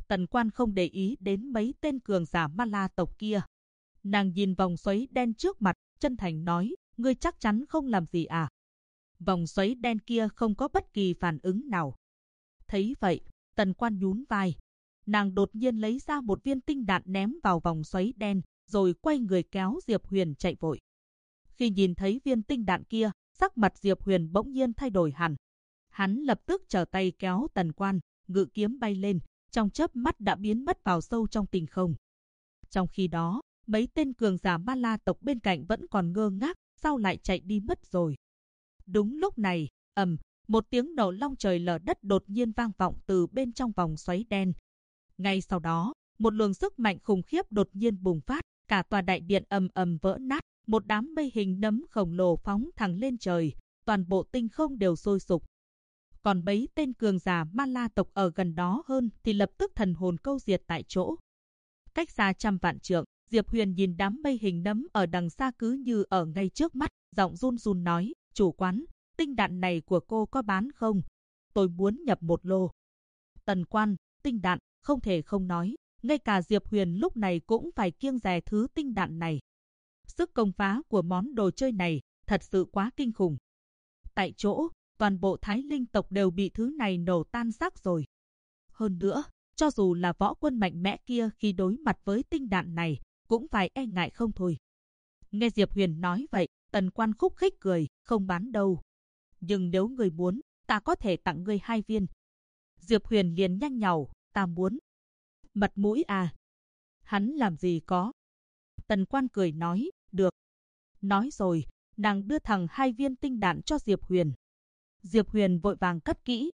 Tần Quan không để ý đến mấy tên cường giả Ma La tộc kia. Nàng nhìn vòng xoáy đen trước mặt, chân thành nói, ngươi chắc chắn không làm gì à? Vòng xoáy đen kia không có bất kỳ phản ứng nào. Thấy vậy, Tần Quan nhún vai. Nàng đột nhiên lấy ra một viên tinh đạn ném vào vòng xoáy đen, rồi quay người kéo Diệp Huyền chạy vội. Khi nhìn thấy viên tinh đạn kia, sắc mặt Diệp Huyền bỗng nhiên thay đổi hẳn. Hắn lập tức trở tay kéo Tần Quan, ngự kiếm bay lên, trong chớp mắt đã biến mất vào sâu trong tinh không. Trong khi đó, mấy tên cường giả Ma La tộc bên cạnh vẫn còn ngơ ngác, sao lại chạy đi mất rồi. Đúng lúc này, một tiếng nổ long trời lở đất đột nhiên vang vọng từ bên trong vòng xoáy đen. Ngay sau đó, một luồng sức mạnh khủng khiếp đột nhiên bùng phát, cả tòa đại điện ầm vỡ nát, một đám mây hình nấm khổng lồ phóng thẳng lên trời, toàn bộ tinh không đều sôi sục. Còn mấy tên cường giả Ma La tộc ở gần đó hơn thì lập tức thần hồn câu diệt tại chỗ. Cách xa trăm vạn trượng, Diệp Huyền nhìn đám mây hình nấm ở đằng xa cứ như ở ngay trước mắt, giọng run run nói, chủ quán, tinh đạn này của cô có bán không? Tôi muốn nhập một lô. Tần Quan, tinh đạn, không thể không nói, ngay cả Diệp Huyền lúc này cũng phải kiêng dè thứ tinh đạn này. Sức công phá của món đồ chơi này thật sự quá kinh khủng. Tại chỗ, toàn bộ Thái Linh tộc đều bị thứ này nổ tan xác rồi. Hơn nữa, cho dù là võ quân mạnh mẽ kia khi đối mặt với tinh đạn này, cũng phải e ngại không thôi. Nghe Diệp Huyền nói vậy, Tần Quan khúc khích cười, không bán đâu. Nhưng nếu người muốn, ta có thể tặng ngươi 2 viên. Diệp Huyền liền nhanh nhảu, ta muốn. Mặt mũi à? Hắn làm gì có. Tần Quan cười nói, được. Nói rồi, nàng đưa thẳng 2 viên tinh đạn cho Diệp Huyền. Diệp Huyền vội vàng cất kỹ.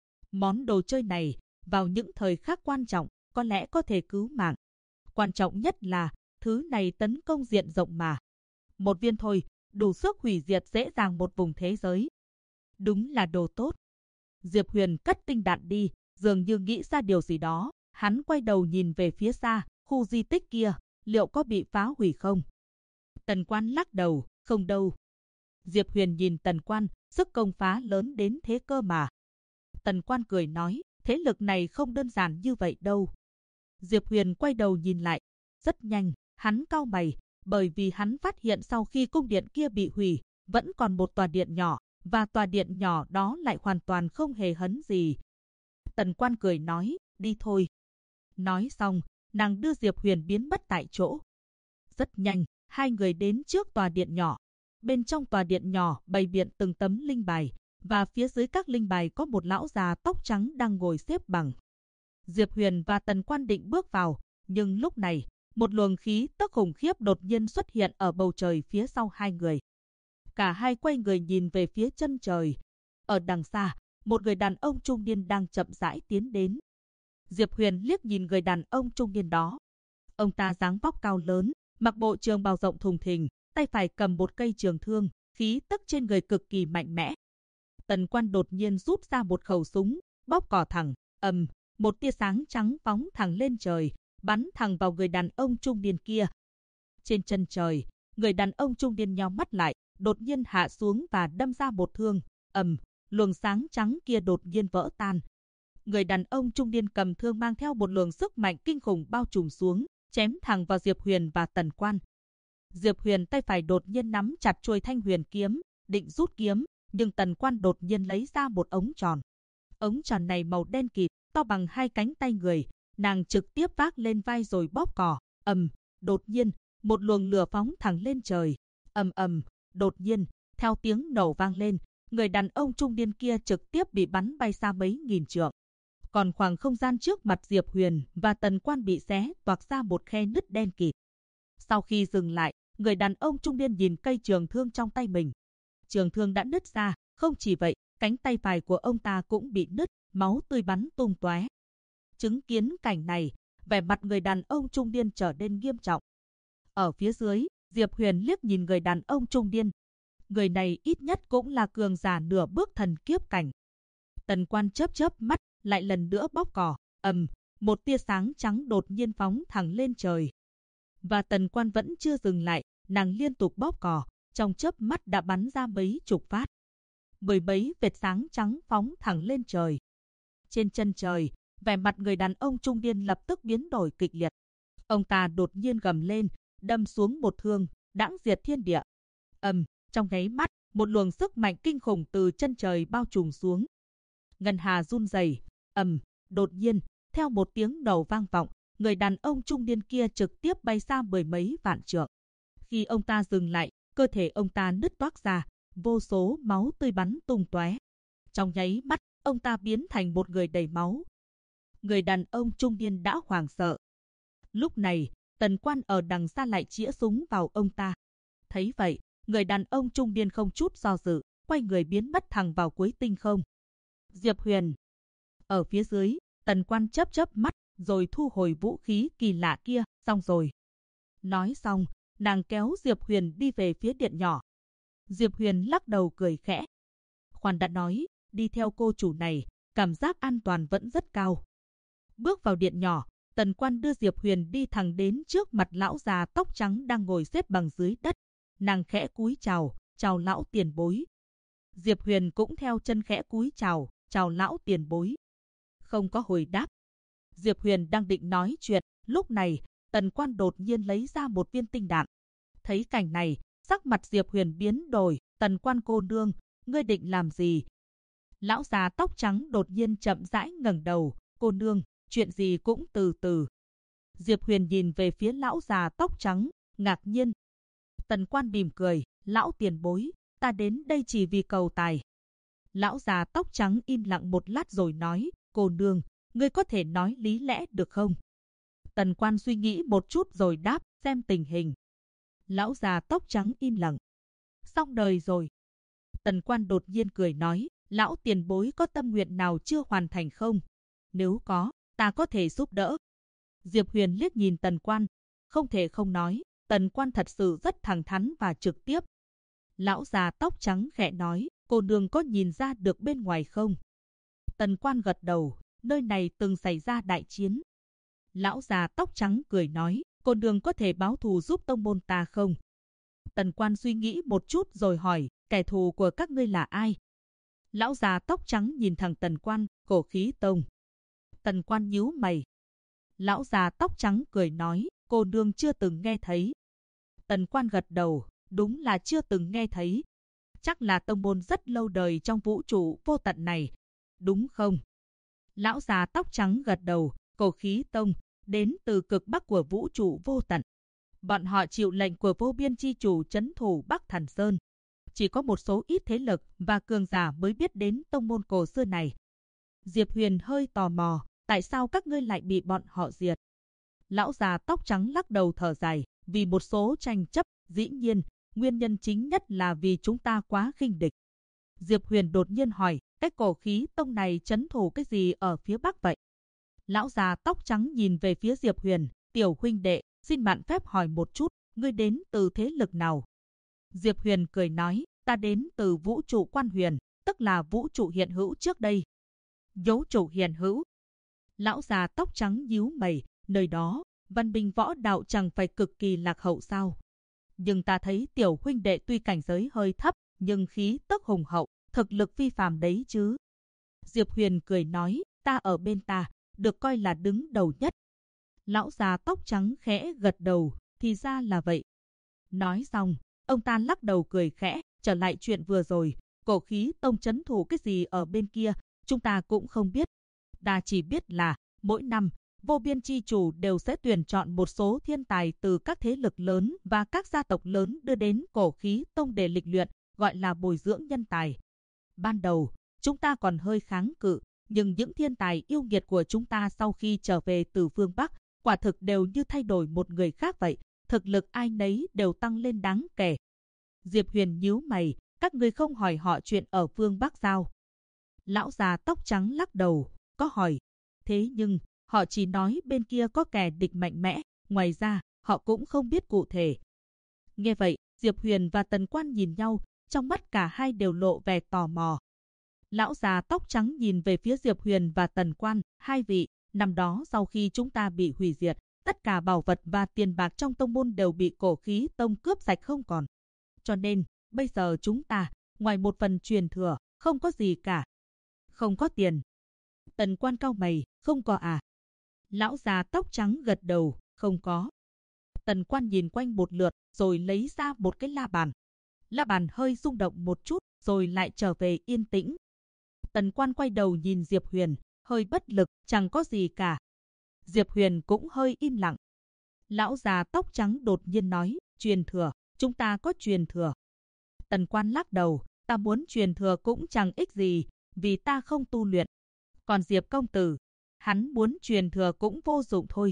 Món đồ chơi này, vào những thời khắc quan trọng, có lẽ có thể cứu mạng. Quan trọng nhất là, thứ này tấn công diện rộng mà. Một viên thôi, đủ sức hủy diệt dễ dàng một vùng thế giới. Đúng là đồ tốt. Diệp Huyền cất tinh đạn đi, dường như nghĩ ra điều gì đó. Hắn quay đầu nhìn về phía xa, khu di tích kia, liệu có bị phá hủy không? Tần Quan lắc đầu, không đâu. Diệp Huyền nhìn Tần Quan, sức công phá lớn đến thế cơ mà. Tần Quan cười nói, thế lực này không đơn giản như vậy đâu. Diệp Huyền quay đầu nhìn lại, rất nhanh, hắn cau mày, bởi vì hắn phát hiện sau khi cung điện kia bị hủy, vẫn còn một tòa điện nhỏ, và tòa điện nhỏ đó lại hoàn toàn không hề hấn gì. Tần Quan cười nói, đi thôi. Nói xong, nàng đưa Diệp Huyền biến mất tại chỗ. Rất nhanh, hai người đến trước tòa điện nhỏ. Bên trong tòa điện nhỏ bày biện từng tấm linh bài, và phía dưới các linh bài có một lão già tóc trắng đang ngồi xếp bằng. Diệp Huyền và Tần Quan định bước vào, nhưng lúc này, một luồng khí tức khủng khiếp đột nhiên xuất hiện ở bầu trời phía sau hai người. Cả hai quay người nhìn về phía chân trời. Ở đằng xa, một người đàn ông trung niên đang chậm rãi tiến đến. Diệp Huyền liếc nhìn người đàn ông trung niên đó. Ông ta dáng vóc cao lớn, mặc bộ trường bào rộng thùng thình, tay phải cầm một cây trường thương, khí tức trên người cực kỳ mạnh mẽ. Tần Quan đột nhiên rút ra một khẩu súng, bóp cò thẳng, một tia sáng trắng phóng thẳng lên trời, bắn thẳng vào người đàn ông trung niên kia. Trên chân trời, người đàn ông trung niên nhắm mắt lại, đột nhiên hạ xuống và đâm ra một thương, luồng sáng trắng kia đột nhiên vỡ tan. Người đàn ông trung niên cầm thương mang theo một luồng sức mạnh kinh khủng bao trùm xuống, chém thẳng vào Diệp Huyền và Tần Quan. Diệp Huyền tay phải đột nhiên nắm chặt chuôi thanh huyền kiếm, định rút kiếm, nhưng Tần Quan đột nhiên lấy ra một ống tròn. Ống tròn này màu đen kịt, to bằng 2 cánh tay người, nàng trực tiếp vác lên vai rồi bóp cò. Đột nhiên, một luồng lửa phóng thẳng lên trời. Đột nhiên, theo tiếng nổ vang lên, người đàn ông trung niên kia trực tiếp bị bắn bay xa mấy nghìn trượng. Còn khoảng không gian trước mặt Diệp Huyền và Tần Quan bị xé toạc ra một khe nứt đen kịt. Sau khi dừng lại, người đàn ông trung niên nhìn cây trường thương trong tay mình. Trường thương đã nứt ra, không chỉ vậy, cánh tay phải của ông ta cũng bị nứt, máu tươi bắn tung tóe. Chứng kiến cảnh này, vẻ mặt người đàn ông trung niên trở nên nghiêm trọng. Ở phía dưới, Diệp Huyền liếc nhìn người đàn ông trung niên. Người này ít nhất cũng là cường giả nửa bước thần kiếp cảnh. Tần Quan chớp mắt, lại lần nữa bóp cò, một tia sáng trắng đột nhiên phóng thẳng lên trời. Và Tần Quan vẫn chưa dừng lại, nàng liên tục bóp cò, trong chớp mắt đã bắn ra mấy chục phát. Mười mấy vệt sáng trắng phóng thẳng lên trời. Trên chân trời, Vẻ mặt người đàn ông trung niên lập tức biến đổi kịch liệt. Ông ta đột nhiên gầm lên, đâm xuống một thương, đãng diệt thiên địa. Trong nháy mắt, một luồng sức mạnh kinh khủng từ chân trời bao trùm xuống. Ngân hà run rẩy. Đột nhiên, theo một tiếng nổ vang vọng, người đàn ông trung niên kia trực tiếp bay xa mười mấy vạn trượng. Khi ông ta dừng lại, cơ thể ông ta nứt toác ra, vô số máu tươi bắn tung tóe. Trong nháy mắt, ông ta biến thành một người đầy máu. Người đàn ông trung niên đã hoảng sợ. Lúc này, Tần Quan ở đằng xa lại chĩa súng vào ông ta. Thấy vậy, người đàn ông trung niên không chút do dự, quay người biến mất thẳng vào cuối tinh không. Diệp Huyền. Ở phía dưới, Tần Quan chớp chớp mắt, rồi thu hồi vũ khí kỳ lạ kia, xong rồi. Nói xong, nàng kéo Diệp Huyền đi về phía điện nhỏ. Diệp Huyền lắc đầu cười khẽ. Khoan đã nói, đi theo cô chủ này, cảm giác an toàn vẫn rất cao. Bước vào điện nhỏ, Tần Quan đưa Diệp Huyền đi thẳng đến trước mặt lão già tóc trắng đang ngồi xếp bằng dưới đất. Nàng khẽ cúi chào, chào lão tiền bối. Diệp Huyền cũng theo chân khẽ cúi chào, chào lão tiền bối. Không có hồi đáp. Diệp Huyền đang định nói chuyện, lúc này, Tần Quan đột nhiên lấy ra một viên tinh đạn. Thấy cảnh này, sắc mặt Diệp Huyền biến đổi. Tần Quan cô nương, ngươi định làm gì? Lão già tóc trắng đột nhiên chậm rãi ngẩng đầu. Cô nương, chuyện gì cũng từ từ. Diệp Huyền nhìn về phía lão già tóc trắng, ngạc nhiên. Tần Quan mỉm cười, lão tiền bối, ta đến đây chỉ vì cầu tài. Lão già tóc trắng im lặng một lát rồi nói, cô nương, ngươi có thể nói lý lẽ được không? Tần Quan suy nghĩ một chút rồi đáp, xem tình hình. Lão già tóc trắng im lặng. Xong đời rồi. Tần Quan đột nhiên cười nói, lão tiền bối có tâm nguyện nào chưa hoàn thành không? Nếu có, ta có thể giúp đỡ. Diệp Huyền liếc nhìn Tần Quan, không thể không nói, Tần Quan thật sự rất thẳng thắn và trực tiếp. Lão già tóc trắng khẽ nói, cô nương có nhìn ra được bên ngoài không? Tần Quan gật đầu, nơi này từng xảy ra đại chiến. Lão già tóc trắng cười nói, cô nương có thể báo thù giúp tông môn ta không? Tần Quan suy nghĩ một chút rồi hỏi, kẻ thù của các ngươi là ai? Lão già tóc trắng nhìn thẳng Tần Quan, Cổ Khí Tông. Tần Quan nhíu mày. Lão già tóc trắng cười nói, cô nương chưa từng nghe thấy. Tần Quan gật đầu, đúng là chưa từng nghe thấy. Chắc là tông môn rất lâu đời trong vũ trụ vô tận này, đúng không? Lão già tóc trắng gật đầu, Cổ Khí Tông, đến từ cực bắc của vũ trụ vô tận. Bọn họ chịu lệnh của vô biên chi chủ trấn thủ Bắc Thần Sơn. Chỉ có một số ít thế lực và cường giả mới biết đến tông môn cổ xưa này. Diệp Huyền hơi tò mò, tại sao các ngươi lại bị bọn họ diệt? Lão già tóc trắng lắc đầu thở dài, vì một số tranh chấp, dĩ nhiên, nguyên nhân chính nhất là vì chúng ta quá khinh địch. Diệp Huyền đột nhiên hỏi, cái Cổ Khí Tông này trấn thủ cái gì ở phía bắc vậy? Lão già tóc trắng nhìn về phía Diệp Huyền, tiểu huynh đệ, xin mạn phép hỏi một chút, ngươi đến từ thế lực nào? Diệp Huyền cười nói, ta đến từ vũ trụ Quan Huyền, tức là vũ trụ hiện hữu trước đây. Vũ trụ hiện hữu. Lão già tóc trắng nhíu mày, nơi đó, văn minh võ đạo chẳng phải cực kỳ lạc hậu sao? Nhưng ta thấy tiểu huynh đệ tuy cảnh giới hơi thấp, nhưng khí tức hùng hậu, thực lực phi phàm đấy chứ. Diệp Huyền cười nói, ta ở bên ta, được coi là đứng đầu nhất. Lão già tóc trắng khẽ gật đầu, thì ra là vậy. Nói xong, ông ta lắc đầu cười khẽ, trở lại chuyện vừa rồi, Cổ Khí Tông trấn thủ cái gì ở bên kia, chúng ta cũng không biết. Ta chỉ biết là, mỗi năm, vô biên chi chủ đều sẽ tuyển chọn một số thiên tài từ các thế lực lớn và các gia tộc lớn đưa đến Cổ Khí Tông để lịch luyện, gọi là bồi dưỡng nhân tài. Ban đầu, chúng ta còn hơi kháng cự, nhưng những thiên tài yêu nghiệt của chúng ta sau khi trở về từ phương Bắc, quả thực đều như thay đổi một người khác vậy, thực lực ai nấy đều tăng lên đáng kể. Diệp Huyền nhíu mày, các ngươi không hỏi họ chuyện ở phương Bắc sao? Lão già tóc trắng lắc đầu, có hỏi. Thế nhưng, họ chỉ nói bên kia có kẻ địch mạnh mẽ, ngoài ra, họ cũng không biết cụ thể. Nghe vậy, Diệp Huyền và Tần Quan nhìn nhau, trong mắt cả hai đều lộ vẻ tò mò. Lão già tóc trắng nhìn về phía Diệp Huyền và Tần Quan, hai vị, năm đó sau khi chúng ta bị hủy diệt, tất cả bảo vật và tiền bạc trong tông môn đều bị Cổ Khí Tông cướp sạch không còn. Cho nên, bây giờ chúng ta, ngoài một phần truyền thừa, không có gì cả. Không có tiền. Tần Quan cau mày, không có à? Lão già tóc trắng gật đầu, không có. Tần Quan nhìn quanh một lượt, rồi lấy ra một cái la bàn. La bàn hơi rung động một chút, rồi lại trở về yên tĩnh. Tần Quan quay đầu nhìn Diệp Huyền, hơi bất lực, chẳng có gì cả. Diệp Huyền cũng hơi im lặng. Lão già tóc trắng đột nhiên nói, truyền thừa, chúng ta có truyền thừa. Tần Quan lắc đầu, ta muốn truyền thừa cũng chẳng ích gì, vì ta không tu luyện. Còn Diệp công tử, hắn muốn truyền thừa cũng vô dụng thôi.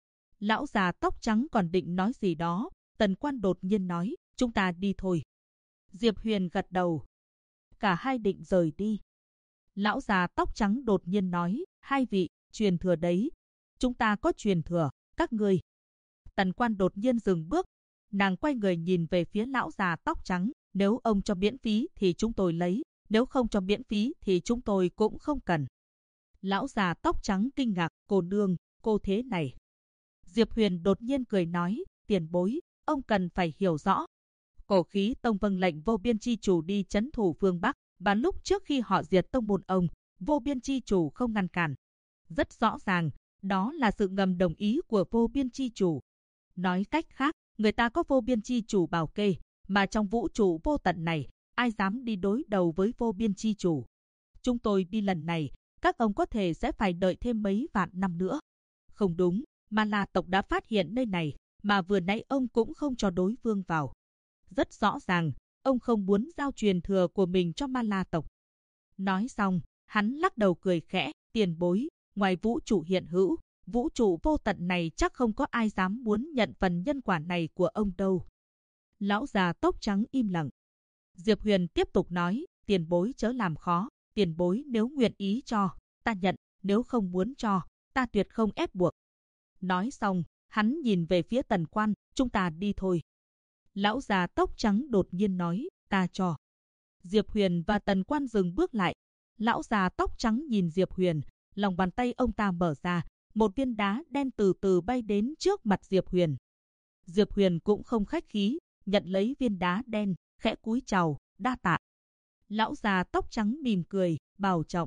Lão già tóc trắng còn định nói gì đó, Tần Quan đột nhiên nói, chúng ta đi thôi. Diệp Huyền gật đầu. Cả hai định rời đi. Lão già tóc trắng đột nhiên nói, hai vị, truyền thừa đấy. Chúng ta có truyền thừa, các ngươi. Tần Quan đột nhiên dừng bước. Nàng quay người nhìn về phía lão già tóc trắng. Nếu ông cho miễn phí thì chúng tôi lấy. Nếu không cho miễn phí thì chúng tôi cũng không cần. Lão già tóc trắng kinh ngạc, cô nương, cô thế này. Diệp Huyền đột nhiên cười nói, tiền bối, ông cần phải hiểu rõ. Cổ khí tông vâng lệnh vô biên chi chủ đi trấn thủ phương Bắc, và lúc trước khi họ diệt tông môn ông, vô biên chi chủ không ngăn cản. Rất rõ ràng, đó là sự ngầm đồng ý của vô biên chi chủ. Nói cách khác, người ta có vô biên chi chủ bảo kê, mà trong vũ trụ vô tận này, ai dám đi đối đầu với vô biên chi chủ. Chúng tôi đi lần này, các ông có thể sẽ phải đợi thêm mấy vạn năm nữa. Không đúng, Ma La tộc đã phát hiện nơi này, mà vừa nãy ông cũng không cho đối phương vào. Rất rõ ràng, ông không muốn giao truyền thừa của mình cho Ma La tộc. Nói xong, hắn lắc đầu cười khẽ, tiền bối, ngoài vũ trụ hiện hữu, vũ trụ vô tận này chắc không có ai dám muốn nhận phần nhân quả này của ông đâu. Lão già tóc trắng im lặng. Diệp Huyền tiếp tục nói, tiền bối chớ làm khó, tiền bối nếu nguyện ý cho, ta nhận, nếu không muốn cho, ta tuyệt không ép buộc. Nói xong, hắn nhìn về phía Tần Quan, chúng ta đi thôi. Lão già tóc trắng đột nhiên nói, ta cho. Diệp Huyền và Tần Quan dừng bước lại. Lão già tóc trắng nhìn Diệp Huyền, lòng bàn tay ông ta mở ra, một viên đá đen từ từ bay đến trước mặt Diệp Huyền. Diệp Huyền cũng không khách khí, nhận lấy viên đá đen, khẽ cúi chào, đa tạ. Lão già tóc trắng mỉm cười, bảo trọng.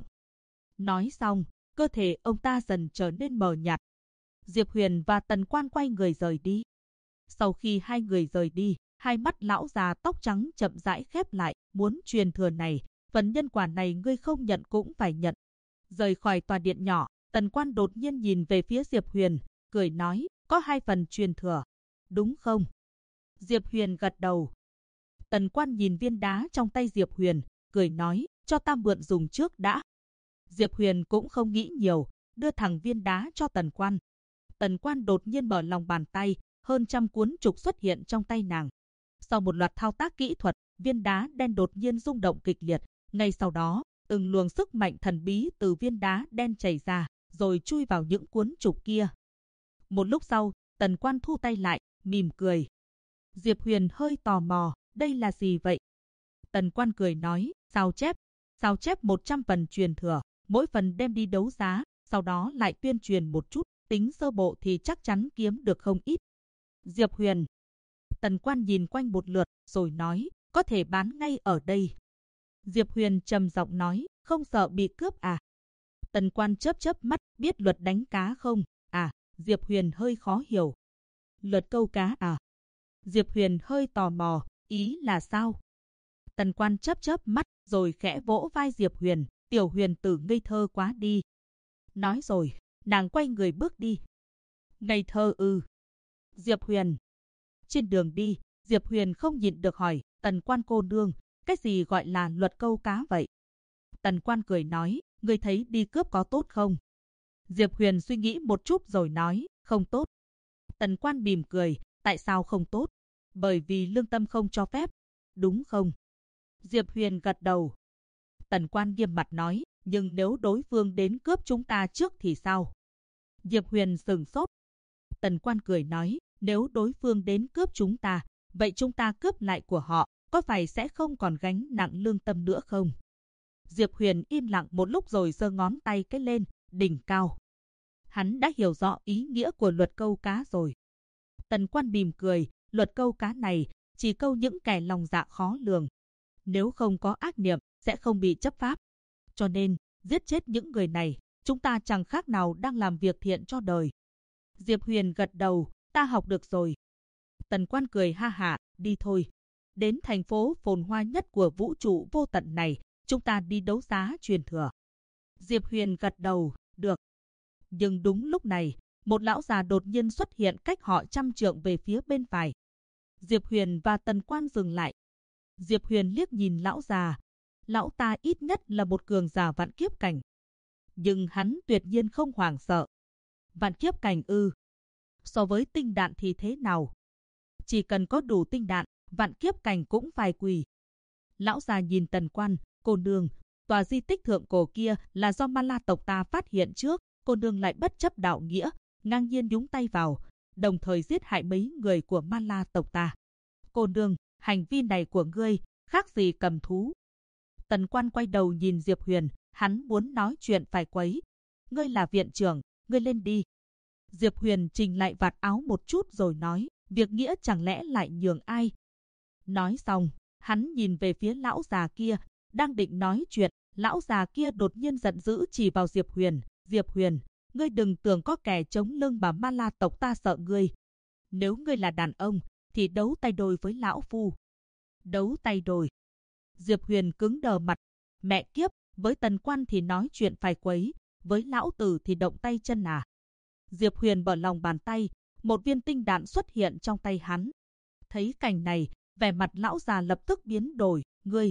Nói xong, cơ thể ông ta dần trở nên mờ nhạt. Diệp Huyền và Tần Quan quay người rời đi. Sau khi hai người rời đi, hai mắt lão già tóc trắng chậm rãi khép lại, muốn truyền thừa này, phần nhân quả này ngươi không nhận cũng phải nhận. Rời khỏi tòa điện nhỏ, Tần Quan đột nhiên nhìn về phía Diệp Huyền, cười nói, có hai phần truyền thừa, đúng không? Diệp Huyền gật đầu. Tần Quan nhìn viên đá trong tay Diệp Huyền, cười nói, cho ta mượn dùng trước đã. Diệp Huyền cũng không nghĩ nhiều, đưa thẳng viên đá cho Tần Quan. Tần Quan đột nhiên mở lòng bàn tay, hơn trăm cuốn trục xuất hiện trong tay nàng. Sau một loạt thao tác kỹ thuật, viên đá đen đột nhiên rung động kịch liệt. Ngay sau đó, từng luồng sức mạnh thần bí từ viên đá đen chảy ra, rồi chui vào những cuốn trục kia. Một lúc sau, Tần Quan thu tay lại, mỉm cười. Diệp Huyền hơi tò mò, đây là gì vậy? Tần Quan cười nói, sao chép 100 phần truyền thừa, mỗi phần đem đi đấu giá, sau đó lại tuyên truyền một chút, tính sơ bộ thì chắc chắn kiếm được không ít. Diệp Huyền. Tần Quan nhìn quanh một lượt, rồi nói, có thể bán ngay ở đây. Diệp Huyền trầm giọng nói, không sợ bị cướp à? Tần Quan chớp mắt, biết luật đánh cá không? À, Diệp Huyền hơi khó hiểu. Luật câu cá à? Diệp Huyền hơi tò mò, ý là sao? Tần Quan chớp mắt, rồi khẽ vỗ vai Diệp Huyền, tiểu Huyền tử ngây thơ quá đi. Nói rồi, nàng quay người bước đi. Ngây thơ ư? Diệp Huyền. Trên đường đi, Diệp Huyền không nhịn được hỏi, Tần Quan cô nương, cái gì gọi là luật câu cá vậy? Tần Quan cười nói, ngươi thấy đi cướp có tốt không? Diệp Huyền suy nghĩ một chút rồi nói, không tốt. Tần Quan mỉm cười, tại sao không tốt? Bởi vì lương tâm không cho phép, đúng không? Diệp Huyền gật đầu. Tần Quan nghiêm mặt nói, nhưng nếu đối phương đến cướp chúng ta trước thì sao? Diệp Huyền sửng sốt. Tần Quan cười nói, nếu đối phương đến cướp chúng ta, vậy chúng ta cướp lại của họ, có phải sẽ không còn gánh nặng lương tâm nữa không? Diệp Huyền im lặng một lúc rồi giơ ngón tay cái lên, đỉnh cao. Hắn đã hiểu rõ ý nghĩa của luật câu cá rồi. Tần Quan mỉm cười, luật câu cá này chỉ câu những kẻ lòng dạ khó lường. Nếu không có ác niệm, sẽ không bị chấp pháp. Cho nên, giết chết những người này, chúng ta chẳng khác nào đang làm việc thiện cho đời. Diệp Huyền gật đầu, ta học được rồi. Tần Quan cười ha hả, đi thôi. Đến thành phố phồn hoa nhất của vũ trụ vô tận này, chúng ta đi đấu giá truyền thừa. Diệp Huyền gật đầu, được. Nhưng đúng lúc này, một lão già đột nhiên xuất hiện cách họ 100 trượng về phía bên phải. Diệp Huyền và Tần Quan dừng lại. Diệp Huyền liếc nhìn lão già. Lão ta ít nhất là một cường giả vạn kiếp cảnh. Nhưng hắn tuyệt nhiên không hoảng sợ. Vạn kiếp cảnh ư? So với tinh đạn thì thế nào? Chỉ cần có đủ tinh đạn, vạn kiếp cảnh cũng phải quỳ. Lão già nhìn Tần Quan, cô nương, tòa di tích thượng cổ kia là do Ma La tộc ta phát hiện trước, cô nương lại bất chấp đạo nghĩa, ngang nhiên nhúng tay vào, đồng thời giết hại mấy người của Ma La tộc ta. Cô nương, hành vi này của ngươi, khác gì cầm thú. Tần Quan quay đầu nhìn Diệp Huyền, hắn muốn nói chuyện phải quấy. Ngươi là viện trưởng, ngươi lên đi. Diệp Huyền chỉnh lại vạt áo một chút rồi nói, việc nghĩa chẳng lẽ lại nhường ai. Nói xong, hắn nhìn về phía lão già kia, đang định nói chuyện, lão già kia đột nhiên giận dữ chỉ vào Diệp Huyền. Diệp Huyền, ngươi đừng tưởng có kẻ chống lưng mà Ma La tộc ta sợ ngươi. Nếu ngươi là đàn ông, thì đấu tay đôi với lão phu. Đấu tay đôi. Diệp Huyền cứng đờ mặt. Mẹ kiếp, với Tần Quan thì nói chuyện phải quấy, với lão tử thì động tay chân à. Diệp Huyền mở lòng bàn tay, một viên tinh đạn xuất hiện trong tay hắn. Thấy cảnh này, vẻ mặt lão già lập tức biến đổi. Ngươi.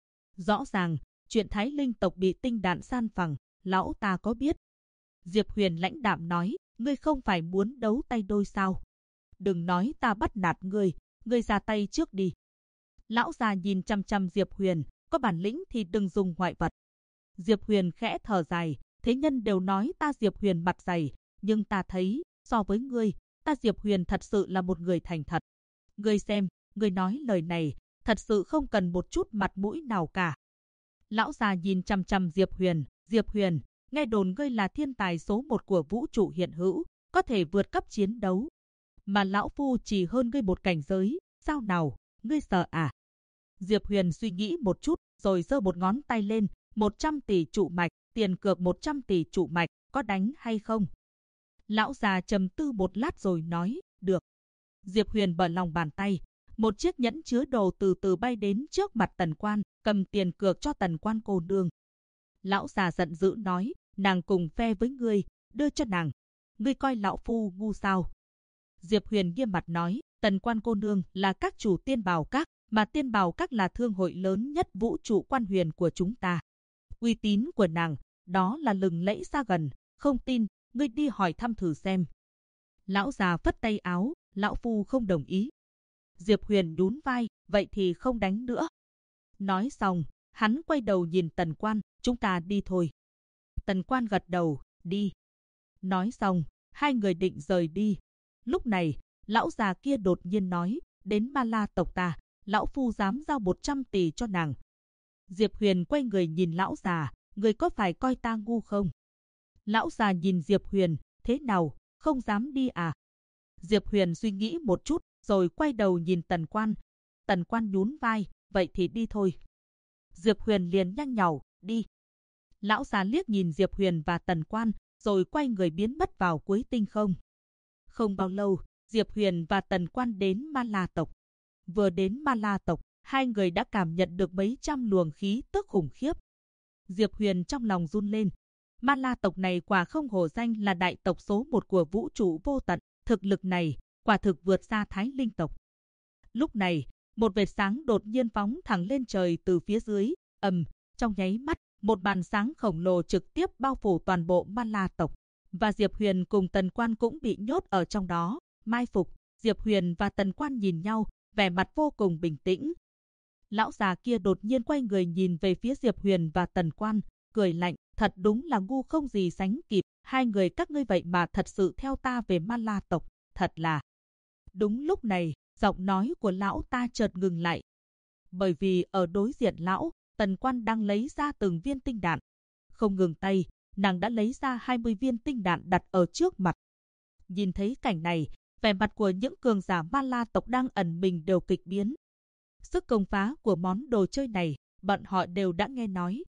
Rõ ràng, chuyện Thái Linh tộc bị tinh đạn san phẳng, lão ta có biết. Diệp Huyền lãnh đạm nói, ngươi không phải muốn đấu tay đôi sao? Đừng nói ta bắt nạt ngươi ra tay trước đi. Lão già nhìn chăm chăm Diệp Huyền, có bản lĩnh thì đừng dùng ngoại vật. Diệp Huyền khẽ thở dài, thế nhân đều nói ta Diệp Huyền mặt dày, nhưng ta thấy, so với ngươi, ta Diệp Huyền thật sự là một người thành thật. Ngươi xem, ngươi nói lời này, thật sự không cần một chút mặt mũi nào cả. Lão già nhìn chăm chăm Diệp Huyền, nghe đồn ngươi là thiên tài số 1 của vũ trụ hiện hữu, có thể vượt cấp chiến đấu. Mà lão phu chỉ hơn ngươi một cảnh giới, sao nào, ngươi sợ à? Diệp Huyền suy nghĩ một chút, rồi giơ một ngón tay lên, 100 tỷ trụ mạch, tiền cược 100 tỷ trụ mạch, có đánh hay không? Lão già trầm tư một lát rồi nói, được. Diệp Huyền mở lòng bàn tay, một chiếc nhẫn chứa đồ từ từ bay đến trước mặt Tần Quan, cầm tiền cược cho Tần Quan cô nương. Lão già giận dữ nói, nàng cùng phe với ngươi, đưa cho nàng. Ngươi coi lão phu ngu sao? Diệp Huyền nghiêm mặt nói, Tần Quan cô nương là các chủ Tiên Bảo Các, mà Tiên Bảo Các là thương hội lớn nhất vũ trụ quan huyền của chúng ta. Uy tín của nàng, đó là lừng lẫy xa gần, không tin, ngươi đi hỏi thăm thử xem. Lão già phất tay áo, lão phu không đồng ý. Diệp Huyền nhún vai, vậy thì không đánh nữa. Nói xong, hắn quay đầu nhìn Tần Quan, chúng ta đi thôi. Tần Quan gật đầu, đi. Nói xong, hai người định rời đi. Lúc này, lão già kia đột nhiên nói, đến Ma La tộc ta, lão phu dám giao 100 tỷ cho nàng. Diệp Huyền quay người nhìn lão già, người có phải coi ta ngu không? Lão già nhìn Diệp Huyền, thế nào, không dám đi à? Diệp Huyền suy nghĩ một chút, rồi quay đầu nhìn Tần Quan. Tần Quan nhún vai, vậy thì đi thôi. Diệp Huyền liền nhanh nhảu, đi. Lão già liếc nhìn Diệp Huyền và Tần Quan, rồi quay người biến mất vào cuối tinh không. Không bao lâu, Diệp Huyền và Tần Quan đến Ma La tộc. Vừa đến Ma La tộc, hai người đã cảm nhận được mấy trăm luồng khí tức khủng khiếp. Diệp Huyền trong lòng run lên. Ma La tộc này quả không hổ danh là đại tộc số 1 của vũ trụ vô tận, thực lực này quả thực vượt xa Thái Linh tộc. Lúc này, một vệt sáng đột nhiên phóng thẳng lên trời từ phía dưới, trong nháy mắt, một màn sáng khổng lồ trực tiếp bao phủ toàn bộ Ma La tộc, và Diệp Huyền cùng Tần Quan cũng bị nhốt ở trong đó, mai phục. Diệp Huyền và Tần Quan nhìn nhau, vẻ mặt vô cùng bình tĩnh. Lão già kia đột nhiên quay người nhìn về phía Diệp Huyền và Tần Quan, cười lạnh, thật đúng là ngu không gì sánh kịp, hai người các ngươi vậy mà thật sự theo ta về Ma La tộc, thật là. Đúng lúc này, giọng nói của lão ta chợt ngừng lại. Bởi vì ở đối diện lão, Tần Quan đang lấy ra từng viên tinh đạn. Không ngừng tay, nàng đã lấy ra 20 viên tinh đạn đặt ở trước mặt. Nhìn thấy cảnh này, vẻ mặt của những cường giả Ma La tộc đang ẩn mình đều kịch biến. Sức công phá của món đồ chơi này, bọn họ đều đã nghe nói.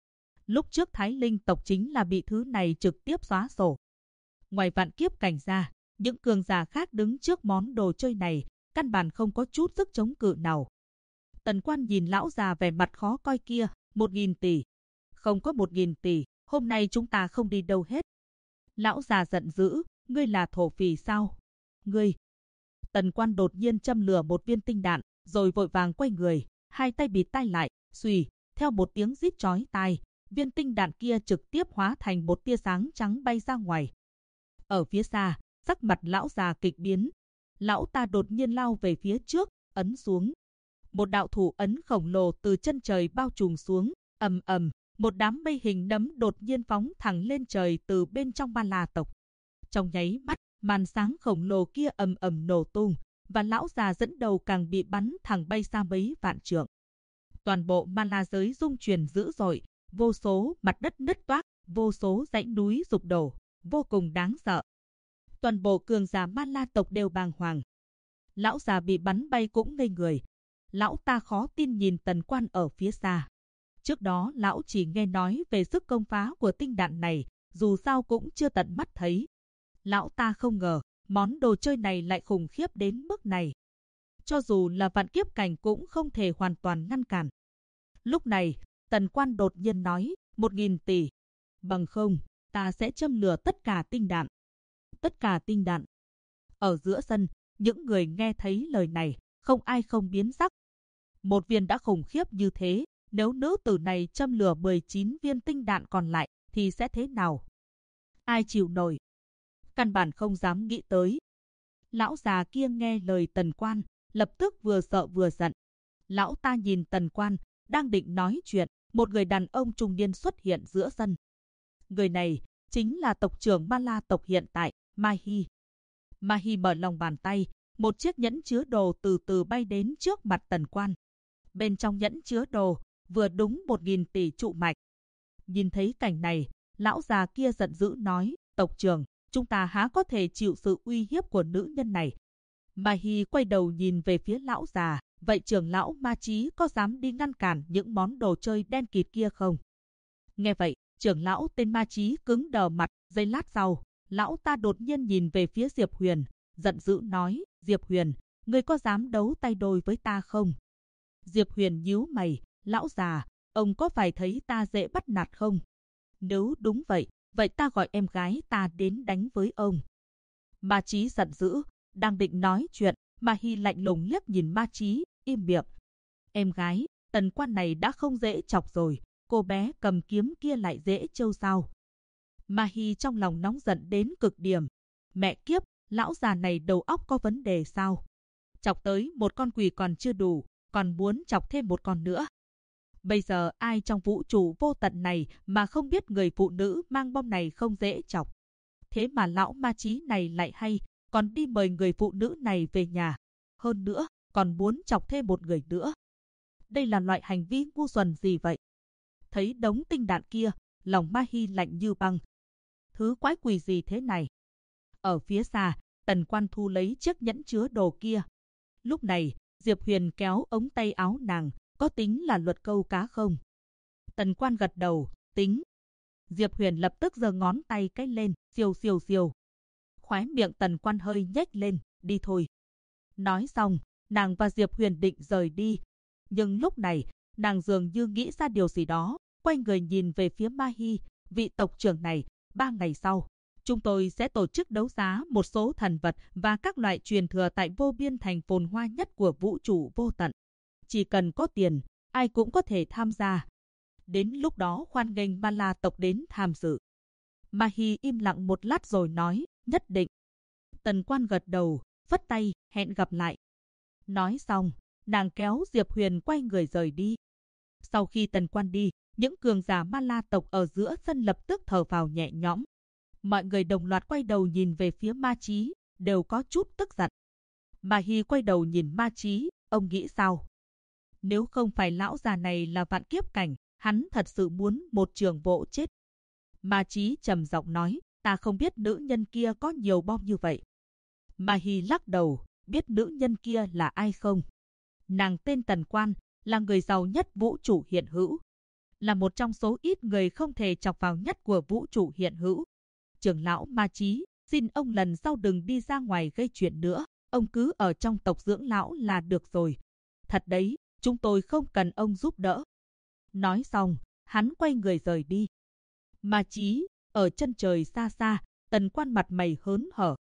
Lúc trước Thái Linh tộc chính là bị thứ này trực tiếp xóa sổ. Ngoài vạn kiếp cảnh ra, những cường giả khác đứng trước món đồ chơi này, căn bản không có chút sức chống cự nào. Tần Quan nhìn lão già vẻ mặt khó coi kia, 1.000 tỷ. Không có 1.000 tỷ, hôm nay chúng ta không đi đâu hết. Lão già giận dữ, ngươi là thổ phỉ sao? Ngươi! Tần Quan đột nhiên châm lửa một viên tinh đạn, rồi vội vàng quay người, hai tay bịt tai lại, xùy, theo một tiếng rít chói tai, viên tinh đạn kia trực tiếp hóa thành một tia sáng trắng bay ra ngoài. Ở phía xa, sắc mặt lão già kịch biến. Lão ta đột nhiên lao về phía trước, ấn xuống. Một đạo thủ ấn khổng lồ từ chân trời bao trùm xuống, ầm ầm, một đám mây hình nấm đột nhiên phóng thẳng lên trời từ bên trong Ma La tộc. Trong nháy mắt, màn sáng khổng lồ kia ầm ầm nổ tung, và lão già dẫn đầu càng bị bắn thẳng bay xa mấy vạn trượng. Toàn bộ Ma La giới rung chuyển dữ dội, vô số mặt đất nứt toác, vô số dãy núi sụp đổ, vô cùng đáng sợ. Toàn bộ cường giả Ma La tộc đều bàng hoàng. Lão già bị bắn bay cũng ngây người. Lão ta khó tin nhìn Tần Quan ở phía xa. Trước đó lão chỉ nghe nói về sức công phá của tinh đạn này, dù sao cũng chưa tận mắt thấy. Lão ta không ngờ, món đồ chơi này lại khủng khiếp đến mức này. Cho dù là vạn kiếp cảnh cũng không thể hoàn toàn ngăn cản. Lúc này, Tần Quan đột nhiên nói, 1.000 tỷ. Bằng không, ta sẽ châm lửa tất cả tinh đạn. Tất cả tinh đạn. Ở giữa sân, những người nghe thấy lời này, không ai không biến sắc. Một viên đã khủng khiếp như thế, nếu nữ tử này châm lửa 19 viên tinh đạn còn lại, thì sẽ thế nào? Ai chịu nổi? Căn bản không dám nghĩ tới. Lão già kia nghe lời Tần Quan, lập tức vừa sợ vừa giận. Lão ta nhìn Tần Quan, đang định nói chuyện, một người đàn ông trung niên xuất hiện giữa sân. Người này chính là tộc trưởng Ma La tộc hiện tại, Mahi. Mahi mở lòng bàn tay, một chiếc nhẫn chứa đồ từ từ bay đến trước mặt Tần Quan. Bên trong nhẫn chứa đồ, vừa đúng 1.000 tỷ trụ mạch. Nhìn thấy cảnh này, lão già kia giận dữ nói, tộc trưởng, chúng ta há có thể chịu sự uy hiếp của nữ nhân này. Mahi quay đầu nhìn về phía lão già, vậy trưởng lão Ma Chí có dám đi ngăn cản những món đồ chơi đen kịt kia không? Nghe vậy, trưởng lão tên Ma Chí cứng đờ mặt, giây lát sau, lão ta đột nhiên nhìn về phía Diệp Huyền, giận dữ nói, Diệp Huyền, ngươi có dám đấu tay đôi với ta không? Diệp Huyền nhíu mày, lão già, ông có phải thấy ta dễ bắt nạt không? Nếu đúng vậy, vậy ta gọi em gái ta đến đánh với ông. Ma Chí giận dữ, đang định nói chuyện, Mahi lạnh lùng liếc nhìn Ma Chí, im miệng. Em gái, Tần Quan này đã không dễ chọc rồi, cô bé cầm kiếm kia lại dễ trêu sao? Mahi trong lòng nóng giận đến cực điểm. Mẹ kiếp, lão già này đầu óc có vấn đề sao? Chọc tới một con quỷ còn chưa đủ, còn muốn chọc thêm một con nữa. Bây giờ ai trong vũ trụ vô tận này mà không biết người phụ nữ mang bom này không dễ chọc. Thế mà lão Ma Chí này lại hay, còn đi mời người phụ nữ này về nhà. Hơn nữa, còn muốn chọc thêm một người nữa. Đây là loại hành vi ngu xuẩn gì vậy? Thấy đống tinh đạn kia, lòng Mahi lạnh như băng. Thứ quái quỷ gì thế này? Ở phía xa, Tần Quan thu lấy chiếc nhẫn chứa đồ kia. Lúc này, Diệp Huyền kéo ống tay áo nàng, có tính là luật câu cá không? Tần Quan gật đầu, tính. Diệp Huyền lập tức giơ ngón tay cái lên, siêu siêu siêu. Khóe miệng Tần Quan hơi nhếch lên, đi thôi. Nói xong, nàng và Diệp Huyền định rời đi. Nhưng lúc này, nàng dường như nghĩ ra điều gì đó, quay người nhìn về phía Mahi, vị tộc trưởng này, 3 ngày sau. Chúng tôi sẽ tổ chức đấu giá một số thần vật và các loại truyền thừa tại vô biên thành phồn hoa nhất của vũ trụ vô tận. Chỉ cần có tiền, ai cũng có thể tham gia. Đến lúc đó hoan nghênh Ma La tộc đến tham dự. Mahi im lặng một lát rồi nói, nhất định. Tần Quan gật đầu, phất tay, hẹn gặp lại. Nói xong, nàng kéo Diệp Huyền quay người rời đi. Sau khi Tần Quan đi, những cường giả Ma La tộc ở giữa sân lập tức thở phào nhẹ nhõm. Mọi người đồng loạt quay đầu nhìn về phía Ma Chí, đều có chút tức giận. Mahi quay đầu nhìn Ma Chí, ông nghĩ sao? Nếu không phải lão già này là vạn kiếp cảnh, hắn thật sự muốn một trường vỗ chết. Ma Chí trầm giọng nói, ta không biết nữ nhân kia có nhiều bom như vậy. Mahi lắc đầu, biết nữ nhân kia là ai không? Nàng tên Tần Quan, là người giàu nhất vũ trụ hiện hữu. là một trong số ít người không thể chọc vào nhất của vũ trụ hiện hữu. Trưởng lão Ma Chí, xin ông lần sau đừng đi ra ngoài gây chuyện nữa, ông cứ ở trong tộc dưỡng lão là được rồi. Thật đấy, chúng tôi không cần ông giúp đỡ. Nói xong, hắn quay người rời đi. Ma Chí, ở chân trời xa xa, Tần Quan mặt mày hớn hở.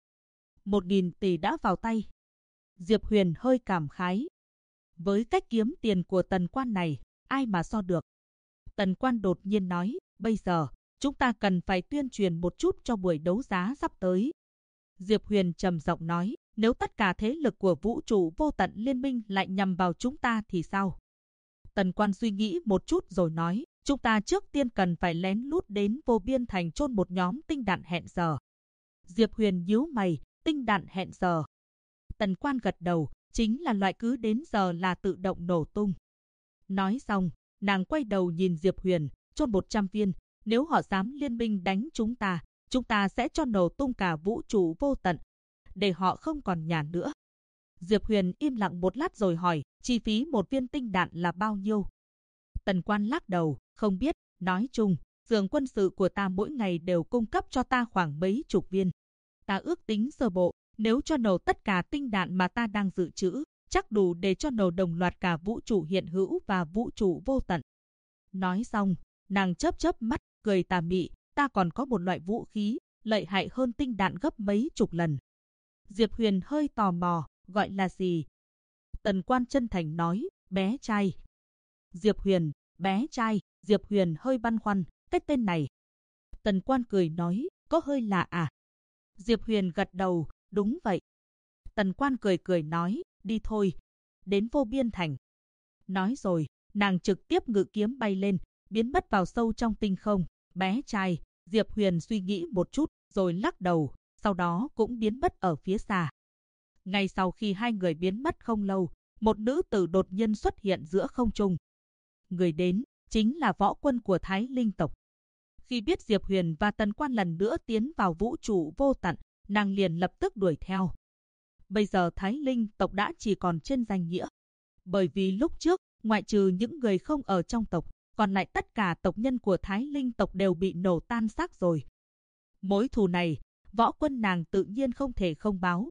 1.000 tỷ đã vào tay. Diệp Huyền hơi cảm khái. Với cách kiếm tiền của Tần Quan này, ai mà so được. Tần Quan đột nhiên nói, bây giờ, chúng ta cần phải tuyên truyền một chút cho buổi đấu giá sắp tới. Diệp Huyền trầm giọng nói, nếu tất cả thế lực của vũ trụ vô tận liên minh lại nhằm vào chúng ta thì sao? Tần Quan suy nghĩ một chút rồi nói, chúng ta trước tiên cần phải lén lút đến Vô Biên Thành chôn một nhóm tinh đạn hẹn giờ. Diệp Huyền nhíu mày, tinh đạn hẹn giờ. Tần Quan gật đầu, chính là loại cứ đến giờ là tự động nổ tung. Nói xong, nàng quay đầu nhìn Diệp Huyền, chôn 100 viên, nếu họ dám liên minh đánh chúng ta sẽ cho nổ tung cả vũ trụ vô tận, để họ không còn nhà nữa. Diệp Huyền im lặng một lát rồi hỏi, chi phí một viên tinh đạn là bao nhiêu? Tần Quan lắc đầu, không biết, nói chung, giường quân sự của ta mỗi ngày đều cung cấp cho ta khoảng mấy chục viên. Ta ước tính sơ bộ, nếu cho nổ tất cả tinh đạn mà ta đang dự trữ, chắc đủ để cho nổ đồng loạt cả vũ trụ hiện hữu và vũ trụ vô tận. Nói xong, nàng chớp chớp mắt, cười tà mị, ta còn có một loại vũ khí, lợi hại hơn tinh đạn gấp mấy chục lần. Diệp Huyền hơi tò mò, gọi là gì? Tần Quan chân thành nói, bé trai. Diệp Huyền, bé trai, Diệp Huyền hơi băn khoăn, cái tên này. Tần Quan cười nói, có hơi lạ à? Diệp Huyền gật đầu, đúng vậy. Tần Quan cười nói, đi thôi, đến Vô Biên Thành. Nói rồi, nàng trực tiếp ngự kiếm bay lên, biến mất vào sâu trong tinh không. Bé trai, Diệp Huyền suy nghĩ một chút, rồi lắc đầu, sau đó cũng biến mất ở phía xa. Ngay sau khi hai người biến mất không lâu, một nữ tử đột nhiên xuất hiện giữa không trung. Người đến, chính là võ quân của Thái Linh tộc. Khi biết Diệp Huyền và Tần Quan lần nữa tiến vào vũ trụ vô tận, nàng liền lập tức đuổi theo. Bây giờ Thái Linh tộc đã chỉ còn trên danh nghĩa. Bởi vì lúc trước, ngoại trừ những người không ở trong tộc, còn lại tất cả tộc nhân của Thái Linh tộc đều bị nổ tan xác rồi. Mối thù này, võ quân nàng tự nhiên không thể không báo.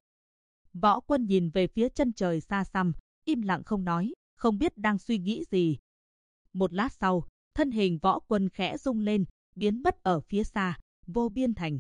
Võ quân nhìn về phía chân trời xa xăm, im lặng không nói, không biết đang suy nghĩ gì. Một lát sau, thân hình võ quân khẽ rung lên, biến mất ở phía xa, Vô Biên Thành.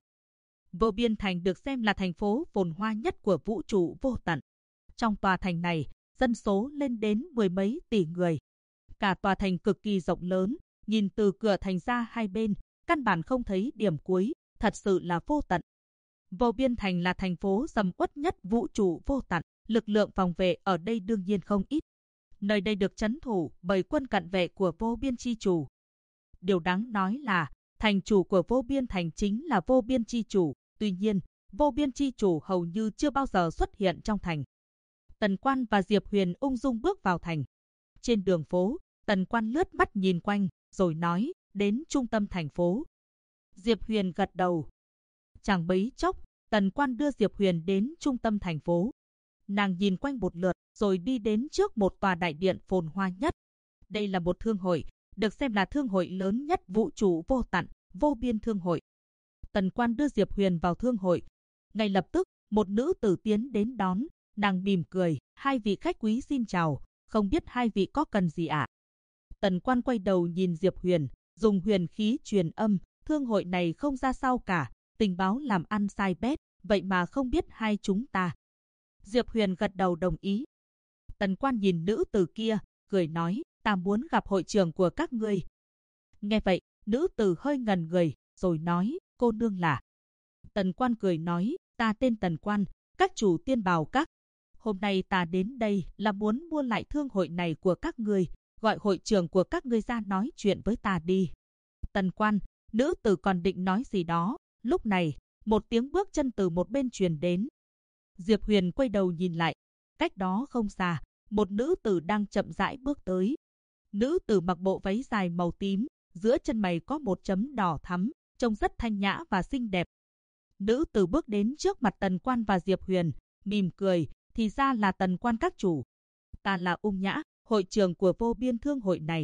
Vô Biên Thành được xem là thành phố phồn hoa nhất của vũ trụ vô tận. Trong tòa thành này, dân số lên đến 10 mấy tỷ người. Cả tòa thành cực kỳ rộng lớn, nhìn từ cửa thành ra hai bên, căn bản không thấy điểm cuối, thật sự là vô tận. Vô Biên Thành là thành phố sầm uất nhất vũ trụ vô tận, lực lượng phòng vệ ở đây đương nhiên không ít. Nơi đây được trấn thủ bởi quân cận vệ của Vô Biên Chi Chủ. Điều đáng nói là, thành chủ của Vô Biên Thành chính là Vô Biên Chi Chủ, tuy nhiên, Vô Biên Chi Chủ hầu như chưa bao giờ xuất hiện trong thành. Tần Quan và Diệp Huyền ung dung bước vào thành. Trên đường phố, Tần Quan lướt mắt nhìn quanh, rồi nói, đến trung tâm thành phố. Diệp Huyền gật đầu. Chẳng mấy chốc, Tần Quan đưa Diệp Huyền đến trung tâm thành phố. Nàng nhìn quanh một lượt, rồi đi đến trước một tòa đại điện phồn hoa nhất. Đây là một thương hội, được xem là thương hội lớn nhất vũ trụ vô tận, Vô Biên Thương hội. Tần Quan đưa Diệp Huyền vào thương hội. Ngay lập tức, một nữ tử tiến đến đón, nàng mỉm cười, hai vị khách quý xin chào, không biết hai vị có cần gì ạ? Tần Quan quay đầu nhìn Diệp Huyền, dùng huyền khí truyền âm, thương hội này không ra sao cả, tình báo làm ăn sai bét, vậy mà không biết hai chúng ta. Diệp Huyền gật đầu đồng ý. Tần Quan nhìn nữ tử kia, cười nói, ta muốn gặp hội trưởng của các ngươi. Nghe vậy, nữ tử hơi ngần người, rồi nói, cô nương là. Tần Quan cười nói, ta tên Tần Quan, các chủ Tiên Bào Các. Hôm nay ta đến đây là muốn mua lại thương hội này của các ngươi, gọi hội trưởng của các ngươi ra nói chuyện với ta đi. Tần Quan, nữ tử còn định nói gì đó, lúc này, một tiếng bước chân từ một bên truyền đến. Diệp Huyền quay đầu nhìn lại, cách đó không xa, một nữ tử đang chậm rãi bước tới. Nữ tử mặc bộ váy dài màu tím, giữa chân mày có một chấm đỏ thắm, trông rất thanh nhã và xinh đẹp. Nữ tử bước đến trước mặt Tần Quan và Diệp Huyền, mỉm cười, thì ra là Tần Quan các chủ. Ta là Ung Nhã, hội trưởng của Vô Biên Thương hội này.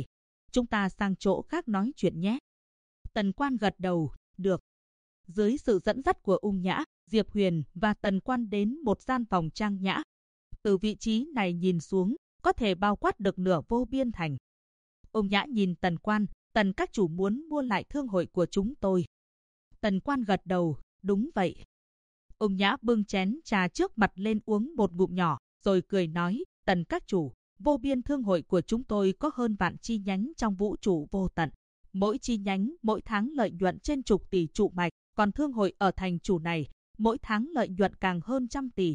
chúng ta sang chỗ khác nói chuyện nhé. Tần Quan gật đầu, được. Dưới sự dẫn dắt của Ung Nhã, Diệp Huyền và Tần Quan đến một gian phòng trang nhã. Từ vị trí này nhìn xuống, có thể bao quát được nửa Vô Biên Thành. Ung Nhã nhìn Tần Quan, Tần các chủ muốn mua lại thương hội của chúng tôi. Tần Quan gật đầu, đúng vậy. Ung Nhã bưng chén trà trước mặt lên uống một ngụm nhỏ, rồi cười nói, Tần các chủ, vô biên thương hội của chúng tôi có hơn vạn chi nhánh trong vũ trụ vô tận. Mỗi chi nhánh mỗi tháng lợi nhuận trên chục tỷ trụ mạch, còn thương hội ở thành chủ này, mỗi tháng lợi nhuận càng hơn trăm tỷ.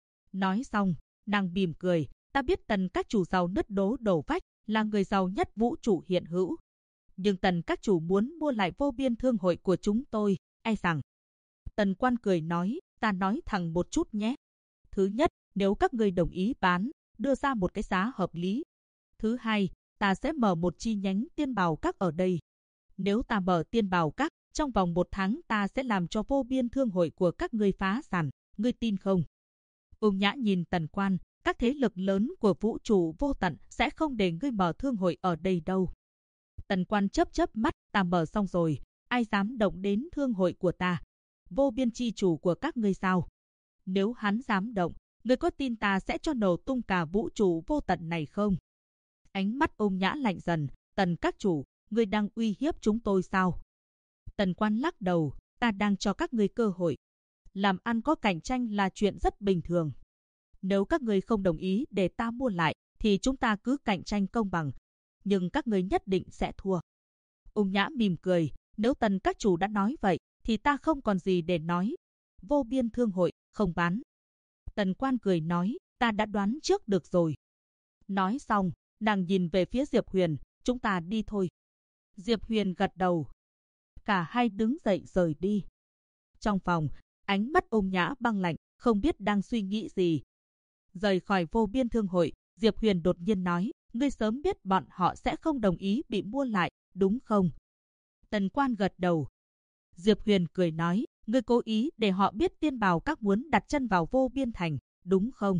Nói xong, nàng mỉm cười, ta biết Tần các chủ giàu nứt đố đổ vách, là người giàu nhất vũ trụ hiện hữu. Nhưng Tần các chủ muốn mua lại vô biên thương hội của chúng tôi, e rằng. Tần Quan cười nói, ta nói thẳng một chút nhé. Thứ nhất, nếu các ngươi đồng ý bán, đưa ra một cái giá hợp lý. Thứ hai, ta sẽ mở một chi nhánh Tiên Bảo Các ở đây. Nếu ta mở Tiên Bảo Các, trong vòng 1 tháng ta sẽ làm cho vô biên thương hội của các ngươi phá sản, ngươi tin không? Ung Nhã nhìn Tần Quan, các thế lực lớn của vũ trụ vô tận sẽ không để ngươi mở thương hội ở đây đâu. Tần Quan chớp mắt, ta mở xong rồi, ai dám động đến thương hội của ta? Vô biên chi chủ của các ngươi sao? Nếu hắn dám động, ngươi có tin ta sẽ cho nổ tung cả vũ trụ vô tận này không? Ánh mắt Ung Nhã lạnh dần, Tần các chủ, ngươi đang uy hiếp chúng tôi sao? Tần Quan lắc đầu, ta đang cho các ngươi cơ hội. Làm ăn có cạnh tranh là chuyện rất bình thường. Nếu các ngươi không đồng ý để ta mua lại, thì chúng ta cứ cạnh tranh công bằng. Nhưng các ngươi nhất định sẽ thua. Ung Nhã mỉm cười, nếu Tần các chủ đã nói vậy, thì ta không còn gì để nói. Vô biên thương hội, không bán. Tần Quan cười nói, ta đã đoán trước được rồi. Nói xong, nàng nhìn về phía Diệp Huyền, chúng ta đi thôi. Diệp Huyền gật đầu. Cả hai đứng dậy rời đi. Trong phòng, ánh mắt Ung Nhã băng lạnh, không biết đang suy nghĩ gì. Rời khỏi vô biên thương hội, Diệp Huyền đột nhiên nói, ngươi sớm biết bọn họ sẽ không đồng ý bị mua lại, đúng không? Tần Quan gật đầu. Diệp Huyền cười nói, ngươi cố ý để họ biết Tiên Bảo Các muốn đặt chân vào vô biên thành, đúng không?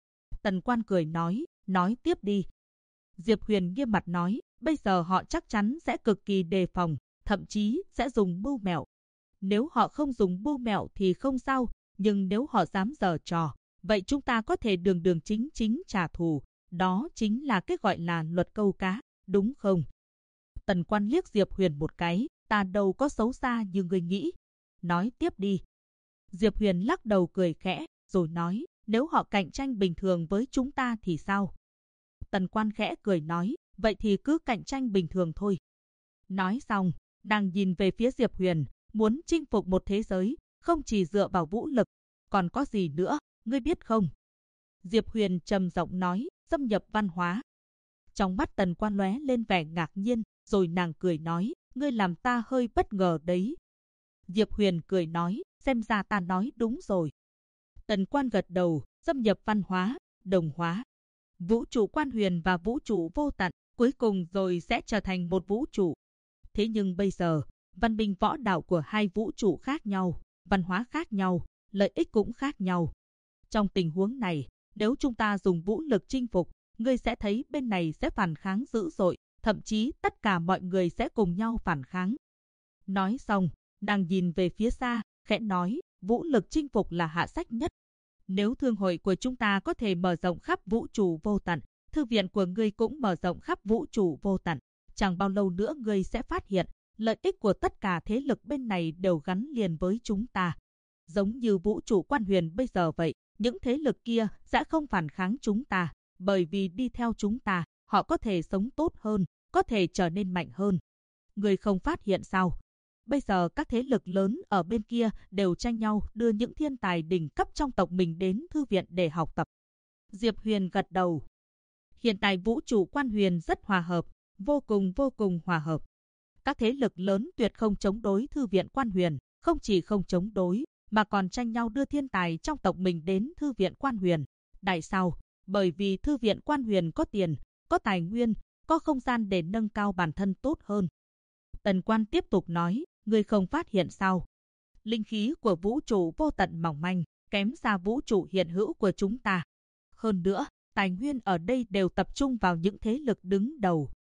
Tần Quan cười nói tiếp đi. Diệp Huyền nghiêm mặt nói, bây giờ họ chắc chắn sẽ cực kỳ đề phòng, thậm chí sẽ dùng mưu mẹo. Nếu họ không dùng mưu mẹo thì không sao, nhưng nếu họ dám giở trò, vậy chúng ta có thể đường chính trả thù. Đó chính là cái gọi là luật câu cá, đúng không? Tần Quan liếc Diệp Huyền một cái, ta đâu có xấu xa như người nghĩ. Nói tiếp đi. Diệp Huyền lắc đầu cười khẽ, rồi nói, nếu họ cạnh tranh bình thường với chúng ta thì sao? Tần Quan khẽ cười nói, vậy thì cứ cạnh tranh bình thường thôi. Nói xong, nàng nhìn về phía Diệp Huyền, muốn chinh phục một thế giới, không chỉ dựa vào vũ lực, còn có gì nữa, ngươi biết không? Diệp Huyền trầm giọng nói, xâm nhập văn hóa. Trong mắt Tần Quan lóe lên vẻ ngạc nhiên, rồi nàng cười nói, ngươi làm ta hơi bất ngờ đấy. Diệp Huyền cười nói, xem ra ta nói đúng rồi. Tần Quan gật đầu, xâm nhập văn hóa, đồng hóa. Vũ trụ Quan Huyền và vũ trụ vô tận, cuối cùng rồi sẽ trở thành một vũ trụ. Thế nhưng bây giờ, văn minh võ đạo của hai vũ trụ khác nhau, văn hóa khác nhau, lợi ích cũng khác nhau. Trong tình huống này, nếu chúng ta dùng vũ lực chinh phục, ngươi sẽ thấy bên này sẽ phản kháng dữ dội, thậm chí tất cả mọi người sẽ cùng nhau phản kháng. Nói xong, nàng nhìn về phía xa, khẽ nói, vũ lực chinh phục là hạ sách nhất. Nếu thương hội của chúng ta có thể mở rộng khắp vũ trụ vô tận, thư viện của ngươi cũng mở rộng khắp vũ trụ vô tận. Chẳng bao lâu nữa ngươi sẽ phát hiện, lợi ích của tất cả thế lực bên này đều gắn liền với chúng ta. Giống như vũ trụ Quan Huyền bây giờ vậy, những thế lực kia sẽ không phản kháng chúng ta, bởi vì đi theo chúng ta, họ có thể sống tốt hơn, có thể trở nên mạnh hơn. Ngươi không phát hiện sao? Bây giờ các thế lực lớn ở bên kia đều tranh nhau đưa những thiên tài đỉnh cấp trong tộc mình đến thư viện để học tập. Diệp Huyền gật đầu. Hiện tại vũ trụ Quan Huyền rất hòa hợp, vô cùng hòa hợp. Các thế lực lớn tuyệt không chống đối thư viện Quan Huyền, không chỉ không chống đối, mà còn tranh nhau đưa thiên tài trong tộc mình đến thư viện Quan Huyền. Tại sao? Bởi vì thư viện Quan Huyền có tiền, có tài nguyên, có không gian để nâng cao bản thân tốt hơn. Tần Quan tiếp tục nói, ngươi không phát hiện sao? Linh khí của vũ trụ vô tận mỏng manh, kém xa vũ trụ hiện hữu của chúng ta. Hơn nữa, tài nguyên ở đây đều tập trung vào những thế lực đứng đầu.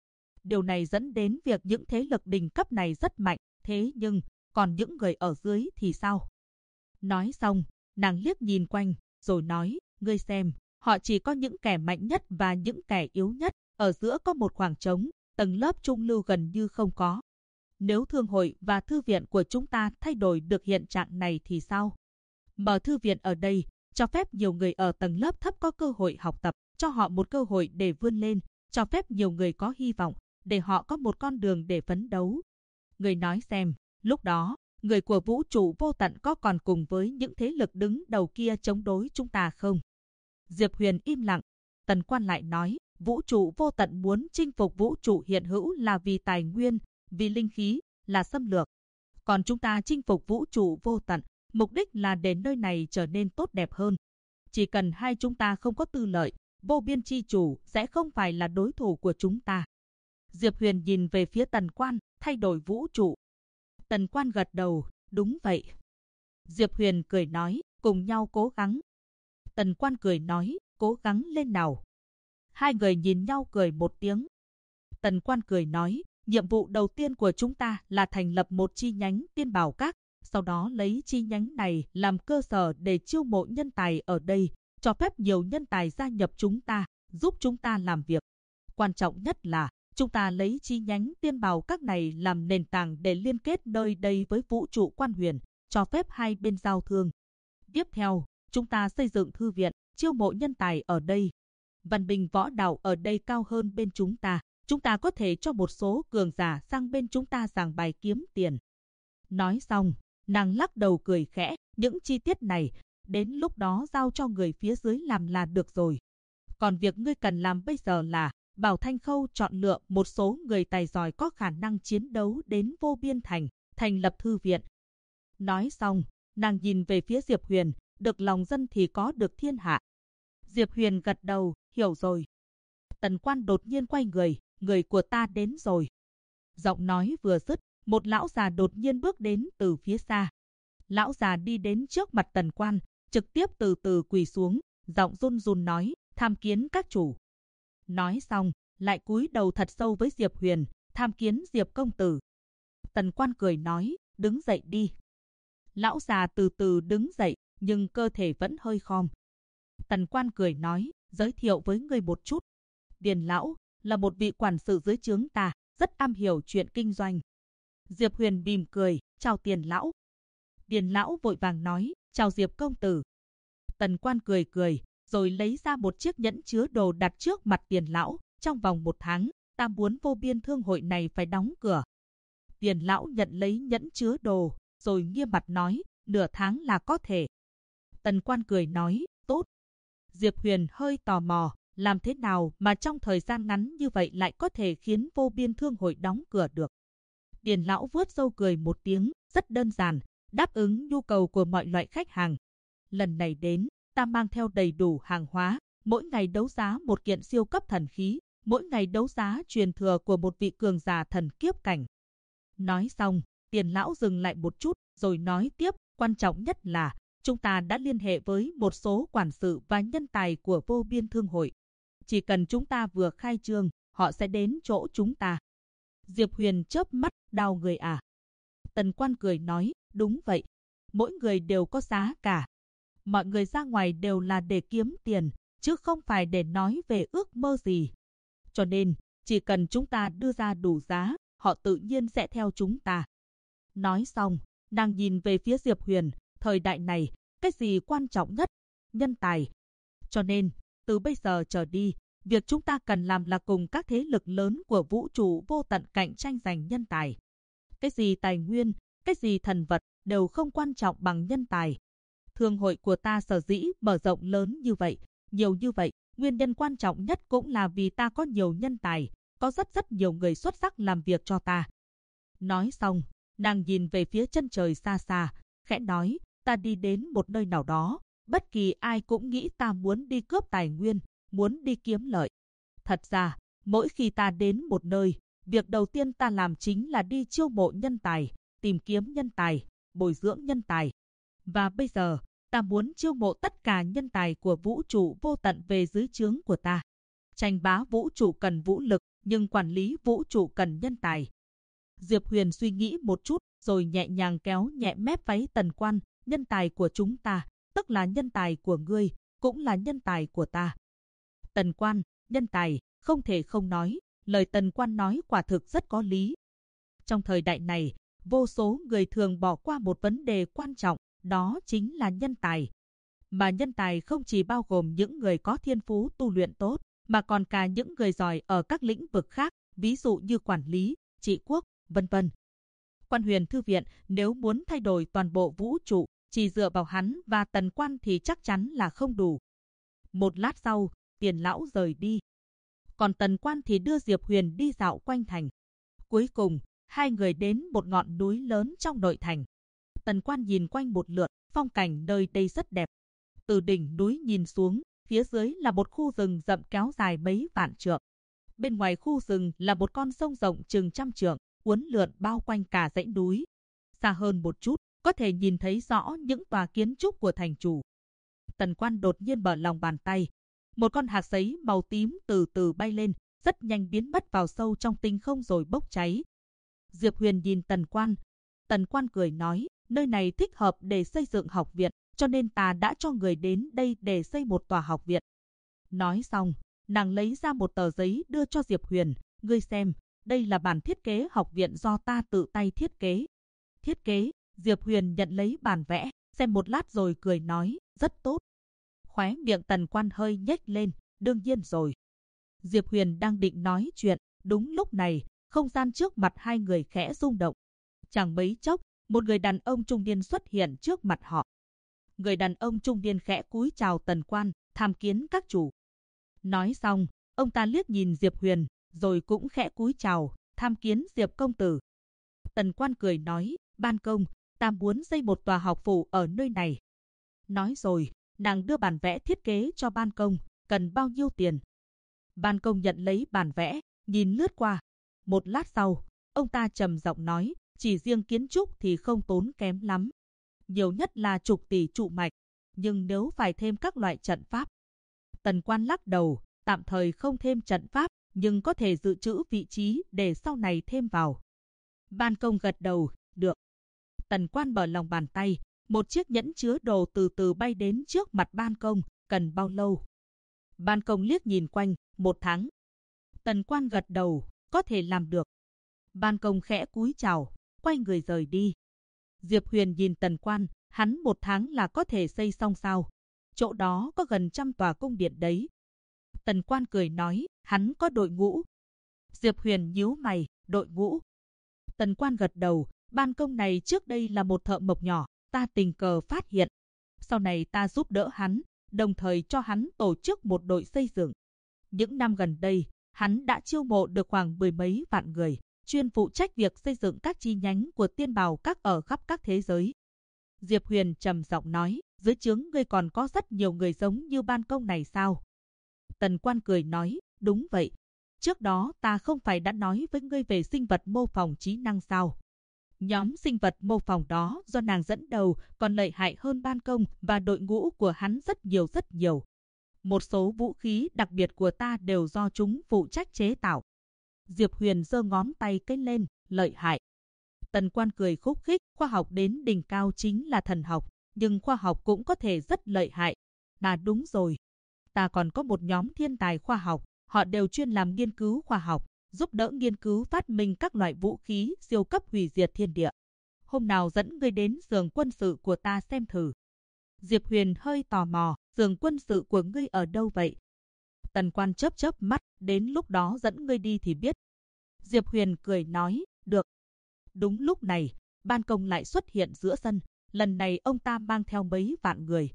Điều này dẫn đến việc những thế lực đỉnh cấp này rất mạnh, thế nhưng còn những người ở dưới thì sao? Nói xong, nàng liếc nhìn quanh, rồi nói, ngươi xem, họ chỉ có những kẻ mạnh nhất và những kẻ yếu nhất, ở giữa có một khoảng trống, tầng lớp trung lưu gần như không có. Nếu thương hội và thư viện của chúng ta thay đổi được hiện trạng này thì sao? Mở thư viện ở đây, cho phép nhiều người ở tầng lớp thấp có cơ hội học tập, cho họ một cơ hội để vươn lên, cho phép nhiều người có hy vọng, để họ có một con đường để phấn đấu. Người nói xem, lúc đó, người của vũ trụ vô tận có còn cùng với những thế lực đứng đầu kia chống đối chúng ta không? Diệp Huyền im lặng. Tần Quan lại nói, vũ trụ vô tận muốn chinh phục vũ trụ hiện hữu là vì tài nguyên, vì linh khí, là xâm lược. Còn chúng ta chinh phục vũ trụ vô tận, mục đích là để nơi này trở nên tốt đẹp hơn. Chỉ cần hai chúng ta không có tư lợi, vô biên chi chủ sẽ không phải là đối thủ của chúng ta. Diệp Huyền nhìn về phía Tần Quan, thay đổi vũ trụ. Tần Quan gật đầu, đúng vậy. Diệp Huyền cười nói, cùng nhau cố gắng. Tần Quan cười nói, cố gắng lên nào. Hai người nhìn nhau cười một tiếng. Tần Quan cười nói, nhiệm vụ đầu tiên của chúng ta là thành lập một chi nhánh Tiên Bảo Các, sau đó lấy chi nhánh này làm cơ sở để chiêu mộ nhân tài ở đây, cho phép nhiều nhân tài gia nhập chúng ta, giúp chúng ta làm việc. Quan trọng nhất là, chúng ta lấy chi nhánh Tiên Bảo Các này làm nền tảng để liên kết nơi đây với vũ trụ Quan Huyền, cho phép hai bên giao thương. Tiếp theo, chúng ta xây dựng thư viện, chiêu mộ nhân tài ở đây. Văn minh võ đạo ở đây cao hơn bên chúng ta. Chúng ta có thể cho một số cường giả sang bên chúng ta giảng bài kiếm tiền. Nói xong, nàng lắc đầu cười khẽ, những chi tiết này, đến lúc đó giao cho người phía dưới làm là được rồi. Còn việc ngươi cần làm bây giờ là, bảo Thanh Khâu chọn lựa một số người tài giỏi có khả năng chiến đấu đến Vô Biên Thành, thành lập thư viện. Nói xong, nàng nhìn về phía Diệp Huyền, được lòng dân thì có được thiên hạ. Diệp Huyền gật đầu, hiểu rồi. Tần Quan đột nhiên quay người của ta đến rồi. Giọng nói vừa dứt, một lão già đột nhiên bước đến từ phía xa. Lão già đi đến trước mặt Tần Quan, trực tiếp từ từ quỳ xuống, giọng run run nói, tham kiến các chủ. Nói xong, lại cúi đầu thật sâu với Diệp Huyền, tham kiến Diệp công tử. Tần Quan cười nói, đứng dậy đi. Lão già từ từ đứng dậy, nhưng cơ thể vẫn hơi khom. Tần Quan cười nói, giới thiệu với ngươi một chút. Điền lão là một vị quản sự dưới trướng ta, rất am hiểu chuyện kinh doanh. Diệp Huyền mỉm cười, chào Tiền lão. Điền lão vội vàng nói, chào Diệp công tử. Tần Quan cười cười, rồi lấy ra một chiếc nhẫn chứa đồ đặt trước mặt Điền lão. Trong vòng 1 tháng, ta muốn Vô Biên thương hội này phải đóng cửa. Điền lão nhận lấy nhẫn chứa đồ, rồi nghiêm mặt nói, nửa tháng là có thể. Tần Quan cười nói, tốt. Diệp Huyền hơi tò mò, làm thế nào mà trong thời gian ngắn như vậy lại có thể khiến Vô Biên thương hội đóng cửa được. Điền lão vuốt râu cười một tiếng, rất đơn giản, đáp ứng nhu cầu của mọi loại khách hàng. Lần này đến, ta mang theo đầy đủ hàng hóa, mỗi ngày đấu giá một kiện siêu cấp thần khí, mỗi ngày đấu giá truyền thừa của một vị cường giả thần kiếp cảnh. Nói xong, Điền lão dừng lại một chút, rồi nói tiếp, quan trọng nhất là, chúng ta đã liên hệ với một số quản sự và nhân tài của Vô Biên thương hội. Chỉ cần chúng ta vừa khai trương, họ sẽ đến chỗ chúng ta. Diệp Huyền chớp mắt, đau người à? Tần Quan cười nói, đúng vậy. Mỗi người đều có giá cả. Mọi người ra ngoài đều là để kiếm tiền, chứ không phải để nói về ước mơ gì. Cho nên, chỉ cần chúng ta đưa ra đủ giá, họ tự nhiên sẽ theo chúng ta. Nói xong, nàng nhìn về phía Diệp Huyền, thời đại này, cái gì quan trọng nhất? Nhân tài. Cho nên, từ bây giờ trở đi, việc chúng ta cần làm là cùng các thế lực lớn của vũ trụ vô tận cạnh tranh giành nhân tài. Cái gì tài nguyên, cái gì thần vật, đều không quan trọng bằng nhân tài. Thương hội của ta sở dĩ mở rộng lớn như vậy, nhiều như vậy, nguyên nhân quan trọng nhất cũng là vì ta có nhiều nhân tài, có rất nhiều người xuất sắc làm việc cho ta. Nói xong, nàng nhìn về phía chân trời xa xa, khẽ nói, ta đi đến một nơi nào đó, bất kỳ ai cũng nghĩ ta muốn đi cướp tài nguyên, muốn đi kiếm lợi. Thật ra, mỗi khi ta đến một nơi, việc đầu tiên ta làm chính là đi chiêu mộ nhân tài, tìm kiếm nhân tài, bồi dưỡng nhân tài. Và bây giờ, ta muốn chiêu mộ tất cả nhân tài của vũ trụ vô tận về dưới trướng của ta. Tranh bá vũ trụ cần vũ lực, nhưng quản lý vũ trụ cần nhân tài. Diệp Huyền suy nghĩ một chút, rồi nhẹ nhàng kéo nhẹ mép váy Tần Quan, nhân tài của chúng ta, tức là nhân tài của ngươi, cũng là nhân tài của ta. Tần Quan, nhân tài, không thể không nói, lời Tần Quan nói quả thực rất có lý. Trong thời đại này, vô số người thường bỏ qua một vấn đề quan trọng, đó chính là nhân tài. Mà nhân tài không chỉ bao gồm những người có thiên phú tu luyện tốt, mà còn cả những người giỏi ở các lĩnh vực khác, ví dụ như quản lý, trị quốc, vân vân. Quan Huyền Thư Viện nếu muốn thay đổi toàn bộ vũ trụ, chỉ dựa vào hắn và Tần Quan thì chắc chắn là không đủ. Một lát sau, Tiền lão rời đi. Còn Tần Quan thì đưa Diệp Huyền đi dạo quanh thành. Cuối cùng, hai người đến một ngọn núi lớn trong nội thành. Tần Quan nhìn quanh một lượt, phong cảnh nơi đây rất đẹp. Từ đỉnh núi nhìn xuống, phía dưới là một khu rừng rậm kéo dài mấy vạn trượng. Bên ngoài khu rừng là một con sông rộng chừng 100 trượng, uốn lượn bao quanh cả dãy núi. Xa hơn một chút, có thể nhìn thấy rõ những tòa kiến trúc của thành chủ. Tần Quan đột nhiên mở lòng bàn tay. Một con hạc sấy màu tím từ từ bay lên, rất nhanh biến mất vào sâu trong tinh không rồi bốc cháy. Diệp Huyền nhìn Tần Quan. Tần Quan cười nói, nơi này thích hợp để xây dựng học viện, cho nên ta đã cho người đến đây để xây một tòa học viện. Nói xong, nàng lấy ra một tờ giấy đưa cho Diệp Huyền, ngươi xem, đây là bản thiết kế học viện do ta tự tay thiết kế. Thiết kế, Diệp Huyền nhận lấy bản vẽ, xem một lát rồi cười nói, rất tốt. Khóe miệng Tần Quan hơi nhếch lên, đương nhiên rồi. Diệp Huyền đang định nói chuyện, đúng lúc này, không gian trước mặt hai người khẽ rung động. Chẳng mấy chốc, một người đàn ông trung niên xuất hiện trước mặt họ. Người đàn ông trung niên khẽ cúi chào Tần Quan, tham kiến các chủ. Nói xong, ông ta liếc nhìn Diệp Huyền, rồi cũng khẽ cúi chào, tham kiến Diệp công tử. Tần Quan cười nói, ban công, ta muốn xây một tòa học phủ ở nơi này. Nói rồi, nàng đưa bản vẽ thiết kế cho ban công, cần bao nhiêu tiền? Ban công nhận lấy bản vẽ, nhìn lướt qua. Một lát sau, ông ta trầm giọng nói, chỉ riêng kiến trúc thì không tốn kém lắm. Nhiều nhất là chục tỷ trụ mạch, nhưng nếu phải thêm các loại trận pháp. Tần Quan lắc đầu, tạm thời không thêm trận pháp, nhưng có thể dự trữ vị trí để sau này thêm vào. Ban công gật đầu, được. Tần Quan mở lòng bàn tay, một chiếc nhẫn chứa đồ từ từ bay đến trước mặt ban công, cần bao lâu? Ban công liếc nhìn quanh, 1 tháng. Tần Quan gật đầu, có thể làm được. Ban công khẽ cúi chào, quay người rời đi. Diệp Huyền nhìn Tần Quan, hắn 1 tháng là có thể xây xong sao? Chỗ đó có gần 100 tòa cung điện đấy. Tần Quan cười nói, hắn có đội ngũ. Diệp Huyền nhíu mày, đội ngũ. Tần Quan gật đầu, ban công này trước đây là một thợ mộc nhỏ, ta tình cờ phát hiện. Sau này ta giúp đỡ hắn, đồng thời cho hắn tổ chức một đội xây dựng. Những năm gần đây, hắn đã chiêu mộ được khoảng 10 mấy vạn người, chuyên phụ trách việc xây dựng các chi nhánh của tiên bào các ở khắp các thế giới. Diệp Huyền trầm giọng nói, dưới trướng ngươi còn có rất nhiều người giống như ban công này sao? Tần Quan cười nói, đúng vậy. Trước đó ta không phải đã nói với ngươi về sinh vật mô phỏng trí năng sao? Nhóm sinh vật mô phỏng đó do nàng dẫn đầu còn lợi hại hơn ban công và đội ngũ của hắn rất nhiều. Một số vũ khí đặc biệt của ta đều do chúng phụ trách chế tạo. Diệp Huyền giơ ngón tay cái lên, lợi hại. Tần Quan cười khúc khích, khoa học đến đỉnh cao chính là thần học, nhưng khoa học cũng có thể rất lợi hại. Đúng rồi. Ta còn có một nhóm thiên tài khoa học, họ đều chuyên làm nghiên cứu khoa học, giúp đỡ nghiên cứu phát minh các loại vũ khí siêu cấp hủy diệt thiên địa. Hôm nào dẫn ngươi đến giường quân sự của ta xem thử. Diệp Huyền hơi tò mò, giường quân sự của ngươi ở đâu vậy? Tần Quan chớp chớp mắt, đến lúc đó dẫn ngươi đi thì biết. Diệp Huyền cười nói, được. Đúng lúc này, ban công lại xuất hiện giữa sân, lần này ông ta mang theo mấy vạn người.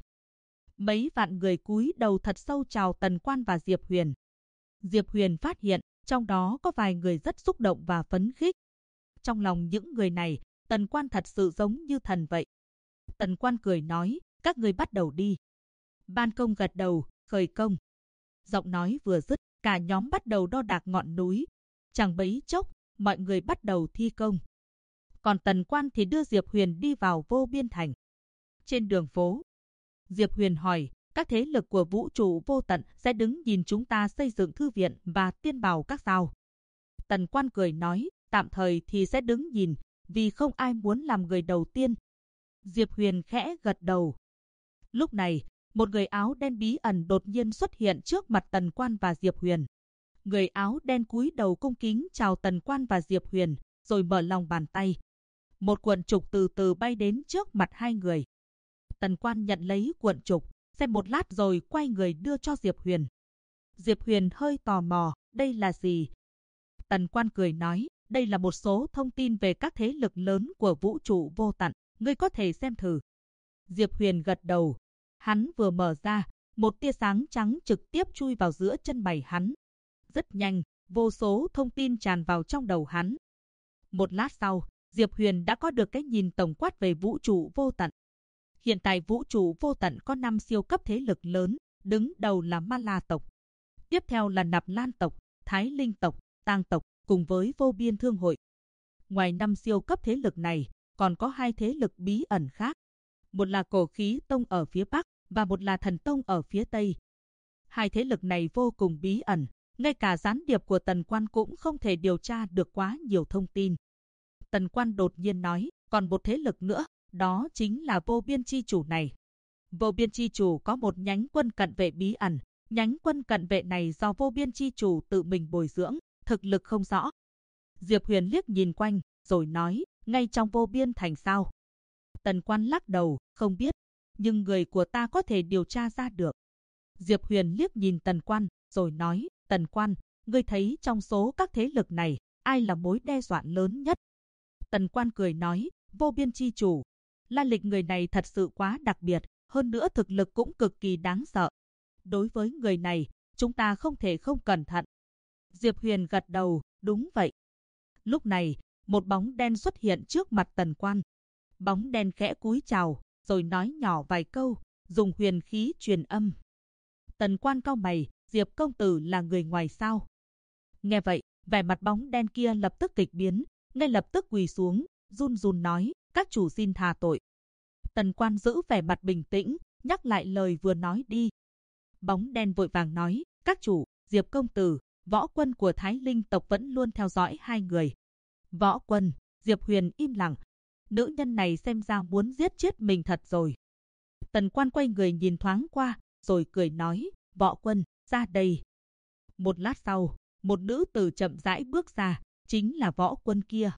Mấy vạn người cúi đầu thật sâu chào Tần Quan và Diệp Huyền. Diệp Huyền phát hiện, trong đó có vài người rất xúc động và phấn khích. Trong lòng những người này, Tần Quan thật sự giống như thần vậy. Tần Quan cười nói, các người bắt đầu đi. Ban công gật đầu, khởi công. Giọng nói vừa dứt, cả nhóm bắt đầu đo đạc ngọn núi. Chẳng mấy chốc, mọi người bắt đầu thi công. Còn Tần Quan thì đưa Diệp Huyền đi vào Vô Biên Thành. Trên đường phố, Diệp Huyền hỏi, các thế lực của vũ trụ vô tận sẽ đứng nhìn chúng ta xây dựng thư viện và tiên bào các sao? Tần Quan cười nói, tạm thời thì sẽ đứng nhìn, vì không ai muốn làm người đầu tiên. Diệp Huyền khẽ gật đầu. Lúc này, một người áo đen bí ẩn đột nhiên xuất hiện trước mặt Tần Quan và Diệp Huyền. Người áo đen cúi đầu cung kính chào Tần Quan và Diệp Huyền, rồi mở lòng bàn tay. Một cuộn trục từ từ bay đến trước mặt hai người. Tần Quan nhận lấy cuộn trục, xem một lát rồi quay người đưa cho Diệp Huyền. Diệp Huyền hơi tò mò, đây là gì? Tần Quan cười nói, đây là một số thông tin về các thế lực lớn của vũ trụ vô tận, ngươi có thể xem thử. Diệp Huyền gật đầu. Hắn vừa mở ra, một tia sáng trắng trực tiếp chui vào giữa chân mày hắn. Rất nhanh, vô số thông tin tràn vào trong đầu hắn. Một lát sau, Diệp Huyền đã có được cái nhìn tổng quát về vũ trụ vô tận. Hiện tại vũ trụ vô tận có 5 siêu cấp thế lực lớn, đứng đầu là Ma La tộc. Tiếp theo là Nạp Lan tộc, Thái Linh tộc, Tang tộc, cùng với Vô Biên Thương hội. Ngoài 5 siêu cấp thế lực này, còn có 2 thế lực bí ẩn khác. Một là Cổ Khí Tông ở phía Bắc, và một là Thần Tông ở phía Tây. 2 thế lực này vô cùng bí ẩn, ngay cả gián điệp của Tần Quan cũng không thể điều tra được quá nhiều thông tin. Tần Quan đột nhiên nói, còn một thế lực nữa, đó chính là Vô Biên Chi Chủ này. Vô Biên Chi Chủ có một nhánh quân cận vệ bí ẩn, nhánh quân cận vệ này do Vô Biên Chi Chủ tự mình bồi dưỡng, thực lực không rõ. Diệp Huyền liếc nhìn quanh, rồi nói, ngay trong Vô Biên Thành sao? Tần Quan lắc đầu, không biết, nhưng người của ta có thể điều tra ra được. Diệp Huyền liếc nhìn Tần Quan, rồi nói, Tần Quan, ngươi thấy trong số các thế lực này, ai là mối đe dọa lớn nhất? Tần Quan cười nói, Vô Biên Chi Chủ. Lai lịch người này thật sự quá đặc biệt, hơn nữa thực lực cũng cực kỳ đáng sợ. Đối với người này, chúng ta không thể không cẩn thận. Diệp Huyền gật đầu, đúng vậy. Lúc này, một bóng đen xuất hiện trước mặt Tần Quan. Bóng đen khẽ cúi chào, rồi nói nhỏ vài câu, dùng huyền khí truyền âm. Tần Quan cau mày, Diệp công tử là người ngoài sao? Nghe vậy, vẻ mặt bóng đen kia lập tức kịch biến, ngay lập tức quỳ xuống, run run nói, các chủ xin tha tội. Tần Quan giữ vẻ mặt bình tĩnh, nhắc lại lời vừa nói đi. Bóng đen vội vàng nói, các chủ, Diệp công tử, võ quân của Thái Linh tộc vẫn luôn theo dõi hai người. Võ quân, Diệp Huyền im lặng. Nữ nhân này xem ra muốn giết chết mình thật rồi. Tần Quan quay người nhìn thoáng qua, rồi cười nói, võ quân, ra đây. Một lát sau, một nữ tử chậm rãi bước ra, chính là võ quân kia.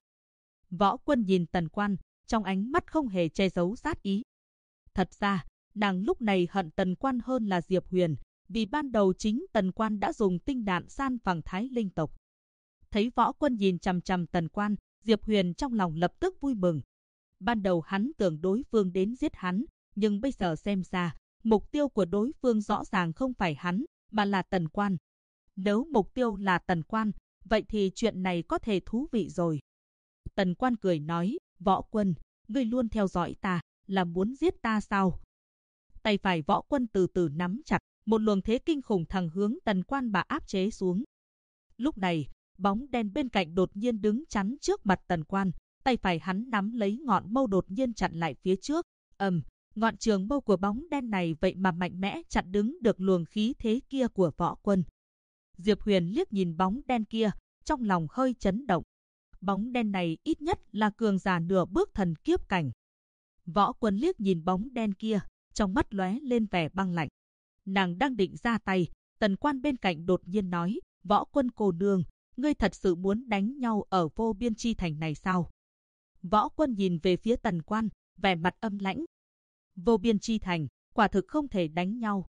Võ quân nhìn Tần Quan, trong ánh mắt không hề che giấu sát ý. Thật ra, nàng lúc này hận Tần Quan hơn là Diệp Huyền, vì ban đầu chính Tần Quan đã dùng tinh đạn san phẳng Thái Linh tộc. Thấy võ quân nhìn chằm chằm Tần Quan, Diệp Huyền trong lòng lập tức vui mừng. Ban đầu hắn tưởng đối phương đến giết hắn, nhưng bây giờ xem ra, mục tiêu của đối phương rõ ràng không phải hắn, mà là Tần Quan. Nếu mục tiêu là Tần Quan, vậy thì chuyện này có thể thú vị rồi. Tần Quan cười nói, võ quân, ngươi luôn theo dõi ta, là muốn giết ta sao? Tay phải võ quân từ từ nắm chặt, một luồng thế kinh khủng thẳng hướng Tần Quan mà áp chế xuống. Lúc này, bóng đen bên cạnh đột nhiên đứng chắn trước mặt Tần Quan, tay phải hắn nắm lấy ngọn mâu đột nhiên chặn lại phía trước. Ngọn trường mâu của bóng đen này vậy mà mạnh mẽ chặn đứng được luồng khí thế kia của võ quân. Diệp Huyền liếc nhìn bóng đen kia, trong lòng hơi chấn động. Bóng đen này ít nhất là cường giả nửa bước thần kiếp cảnh. Võ quân liếc nhìn bóng đen kia, trong mắt lóe lên vẻ băng lạnh. Nàng đang định ra tay, Tần Quan bên cạnh đột nhiên nói, võ quân cô nương, ngươi thật sự muốn đánh nhau ở Vô Biên Chi Thành này sao? Võ quân nhìn về phía Tần Quan, vẻ mặt âm lãnh. Vô Biên Chi Thành, quả thực không thể đánh nhau.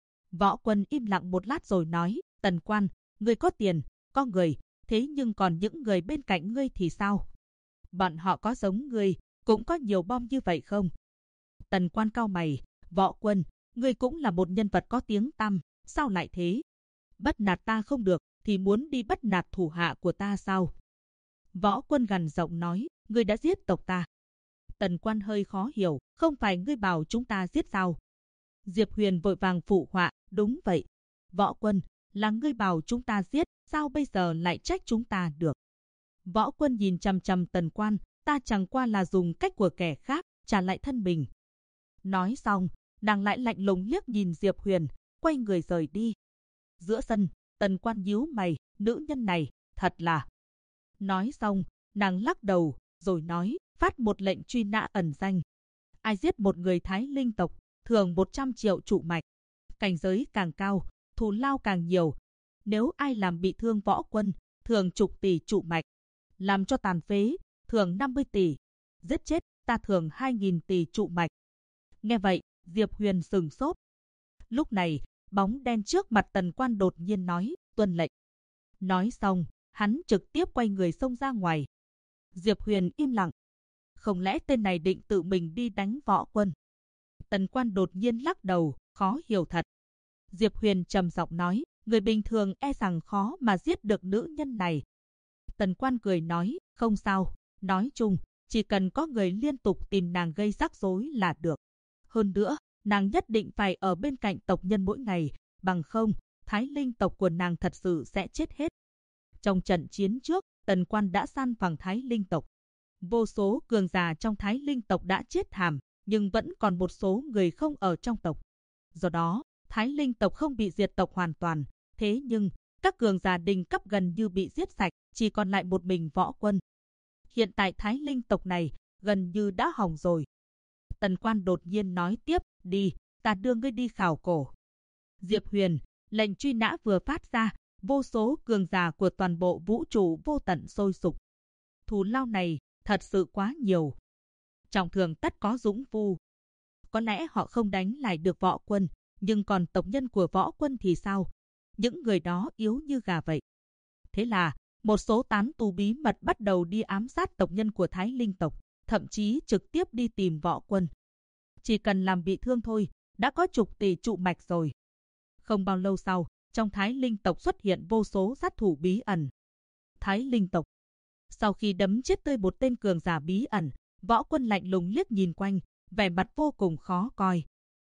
Võ quân im lặng một lát rồi nói, Tần Quan, ngươi có tiền, có người, thế nhưng còn những người bên cạnh ngươi thì sao? Bọn họ có giống ngươi, cũng có nhiều bom như vậy không? Tần Quan cau mày, võ quân, ngươi cũng là một nhân vật có tiếng tăm, sao lại thế? Bắt nạt ta không được, thì muốn đi bắt nạt thủ hạ của ta sao? Võ quân gằn giọng nói, ngươi đã giết tộc ta. Tần Quan hơi khó hiểu, không phải ngươi bảo chúng ta giết sao? Diệp Huyền vội vàng phụ họa, đúng vậy. Võ quân, là ngươi bảo chúng ta giết, sao bây giờ lại trách chúng ta được? Võ quân nhìn chằm chằm Tần Quan, ta chẳng qua là dùng cách của kẻ khác, trả lại thân mình. Nói xong, nàng lại lạnh lùng liếc nhìn Diệp Huyền, quay người rời đi. Giữa sân, Tần Quan nhíu mày, nữ nhân này, thật là Nói xong, nàng lắc đầu, rồi nói, phát một lệnh truy nã ẩn danh. Ai giết một người Thái Linh tộc, thường 100 triệu trụ mạch. Cảnh giới càng cao, thù lao càng nhiều. Nếu ai làm bị thương võ quân, thường chục tỷ trụ mạch. Làm cho tàn phế, thường 50 tỷ. Giết chết, ta thường 2.000 tỷ trụ mạch. Nghe vậy, Diệp Huyền sửng sốt. Lúc này, bóng đen trước mặt Tần Quan đột nhiên nói, tuân lệnh. Nói xong, hắn trực tiếp quay người xông ra ngoài. Diệp Huyền im lặng. Không lẽ tên này định tự mình đi đánh võ quân? Tần Quan đột nhiên lắc đầu, khó hiểu thật. Diệp Huyền trầm giọng nói, người bình thường e rằng khó mà giết được nữ nhân này. Tần Quan cười nói, không sao, nói chung, chỉ cần có người liên tục tìm nàng gây rắc rối là được. Hơn nữa, nàng nhất định phải ở bên cạnh tộc nhân mỗi ngày, bằng không, Thái Linh tộc của nàng thật sự sẽ chết hết. Trong trận chiến trước, Tần Quan đã san phẳng Thái Linh tộc. Vô số cường giả trong Thái Linh tộc đã chết thảm, nhưng vẫn còn một số người không ở trong tộc. Do đó, Thái Linh tộc không bị diệt tộc hoàn toàn. Thế nhưng, các cường giả đỉnh cấp gần như bị giết sạch, chỉ còn lại một mình võ quân. Hiện tại Thái Linh tộc này gần như đã hỏng rồi. Tần Quan đột nhiên nói tiếp, đi, ta đưa ngươi đi khảo cổ. Diệp Huyền, lệnh truy nã vừa phát ra, vô số cường giả của toàn bộ vũ trụ vô tận sôi sục. Thù lao này thật sự quá nhiều. Trọng thường tất có dũng phu. Có lẽ họ không đánh lại được võ quân, nhưng còn tộc nhân của võ quân thì sao? Những người đó yếu như gà vậy. Thế là, một số tán tu bí mật bắt đầu đi ám sát tộc nhân của Thái Linh tộc, thậm chí trực tiếp đi tìm võ quân. Chỉ cần làm bị thương thôi, đã có chục tỷ trụ mạch rồi. Không bao lâu sau, trong Thái Linh tộc xuất hiện vô số sát thủ bí ẩn. Thái Linh tộc. Sau khi đấm chết tươi một tên cường giả bí ẩn, võ quân lạnh lùng liếc nhìn quanh, vẻ mặt vô cùng khó coi.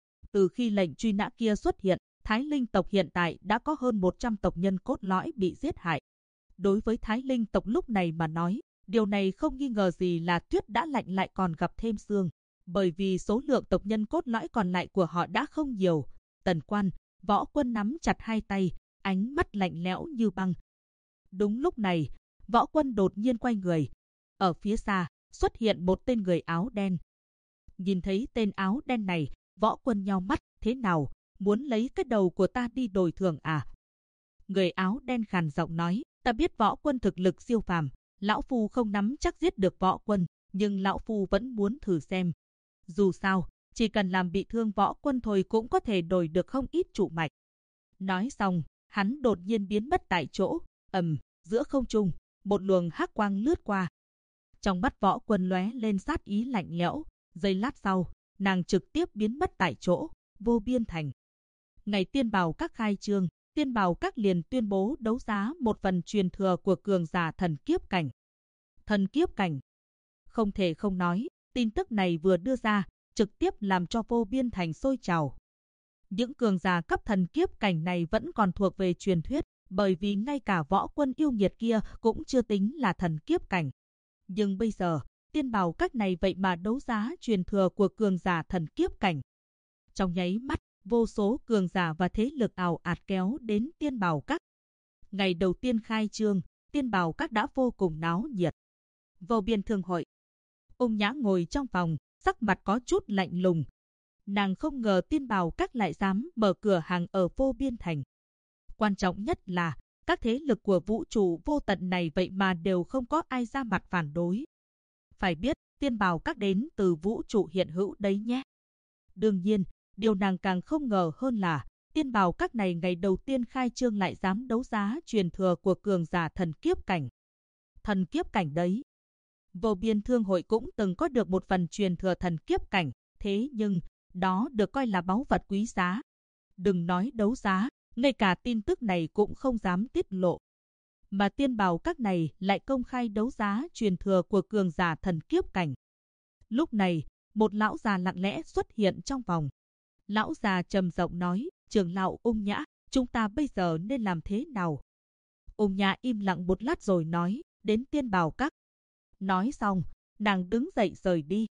Từ khi lệnh truy nã kia xuất hiện, Thái Linh tộc hiện tại đã có hơn 100 tộc nhân cốt lõi bị giết hại. Đối với Thái Linh tộc lúc này mà nói, điều này không nghi ngờ gì là tuyết đã lạnh lại còn gặp thêm sương. Bởi vì số lượng tộc nhân cốt lõi còn lại của họ đã không nhiều. Tần Quan, võ quân nắm chặt hai tay, ánh mắt lạnh lẽo như băng. Đúng lúc này, võ quân đột nhiên quay người. Ở phía xa, xuất hiện một tên người áo đen. Nhìn thấy tên áo đen này, võ quân nheo mắt, thế nào, muốn lấy cái đầu của ta đi đổi thưởng à? Người áo đen khàn giọng nói, ta biết võ quân thực lực siêu phàm, lão phu không nắm chắc giết được võ quân, nhưng lão phu vẫn muốn thử xem. Dù sao, chỉ cần làm bị thương võ quân thôi cũng có thể đổi được không ít trụ mạch. Nói xong, hắn đột nhiên biến mất tại chỗ, giữa không trung, một luồng hắc quang lướt qua. Trong mắt võ quân lóe lên sát ý lạnh lẽo, giây lát sau, nàng trực tiếp biến mất tại chỗ, Vô Biên Thành. Ngày Tiên Bảo Các khai trương, Tiên Bảo Các liền tuyên bố đấu giá một phần truyền thừa của cường giả thần kiếp cảnh. Thần kiếp cảnh. Không thể không nói, tin tức này vừa đưa ra, trực tiếp làm cho Vô Biên Thành sôi trào. Những cường giả cấp thần kiếp cảnh này vẫn còn thuộc về truyền thuyết, bởi vì ngay cả võ quân yêu nghiệt kia cũng chưa tính là thần kiếp cảnh. Nhưng bây giờ, Tiên Bảo Các này vậy mà đấu giá truyền thừa của cường giả thần kiếp cảnh. Trong nháy mắt, vô số cường giả và thế lực ào ạt kéo đến Tiên Bảo Các. Ngày đầu tiên khai trương, Tiên Bảo Các đã vô cùng náo nhiệt. Vô biên thương hội. Ung Nhã ngồi trong phòng, sắc mặt có chút lạnh lùng. Nàng không ngờ Tiên Bảo Các lại dám mở cửa hàng ở Vô Biên Thành. Quan trọng nhất là, các thế lực của vũ trụ vô tận này vậy mà đều không có ai ra mặt phản đối. Phải biết, Tiên Bảo Các đến từ vũ trụ hiện hữu đấy nhé. Đương nhiên, điều nàng càng không ngờ hơn là, Tiên Bảo Các này ngày đầu tiên khai trương lại dám đấu giá truyền thừa của cường giả thần kiếp cảnh. Thần kiếp cảnh đấy. Vô biên thương hội cũng từng có được một phần truyền thừa thần kiếp cảnh, thế nhưng, đó được coi là báu vật quý giá. Đừng nói đấu giá, ngay cả tin tức này cũng không dám tiết lộ. Mà Tiên Bảo Các này lại công khai đấu giá truyền thừa của cường giả thần kiếp cảnh. Lúc này, một lão già lặng lẽ xuất hiện trong phòng. Lão già trầm giọng nói, trưởng lão Ung Nhã, chúng ta bây giờ nên làm thế nào? Ung Nhã im lặng một lát rồi nói, đến Tiên Bảo Các. Nói xong, nàng đứng dậy rời đi.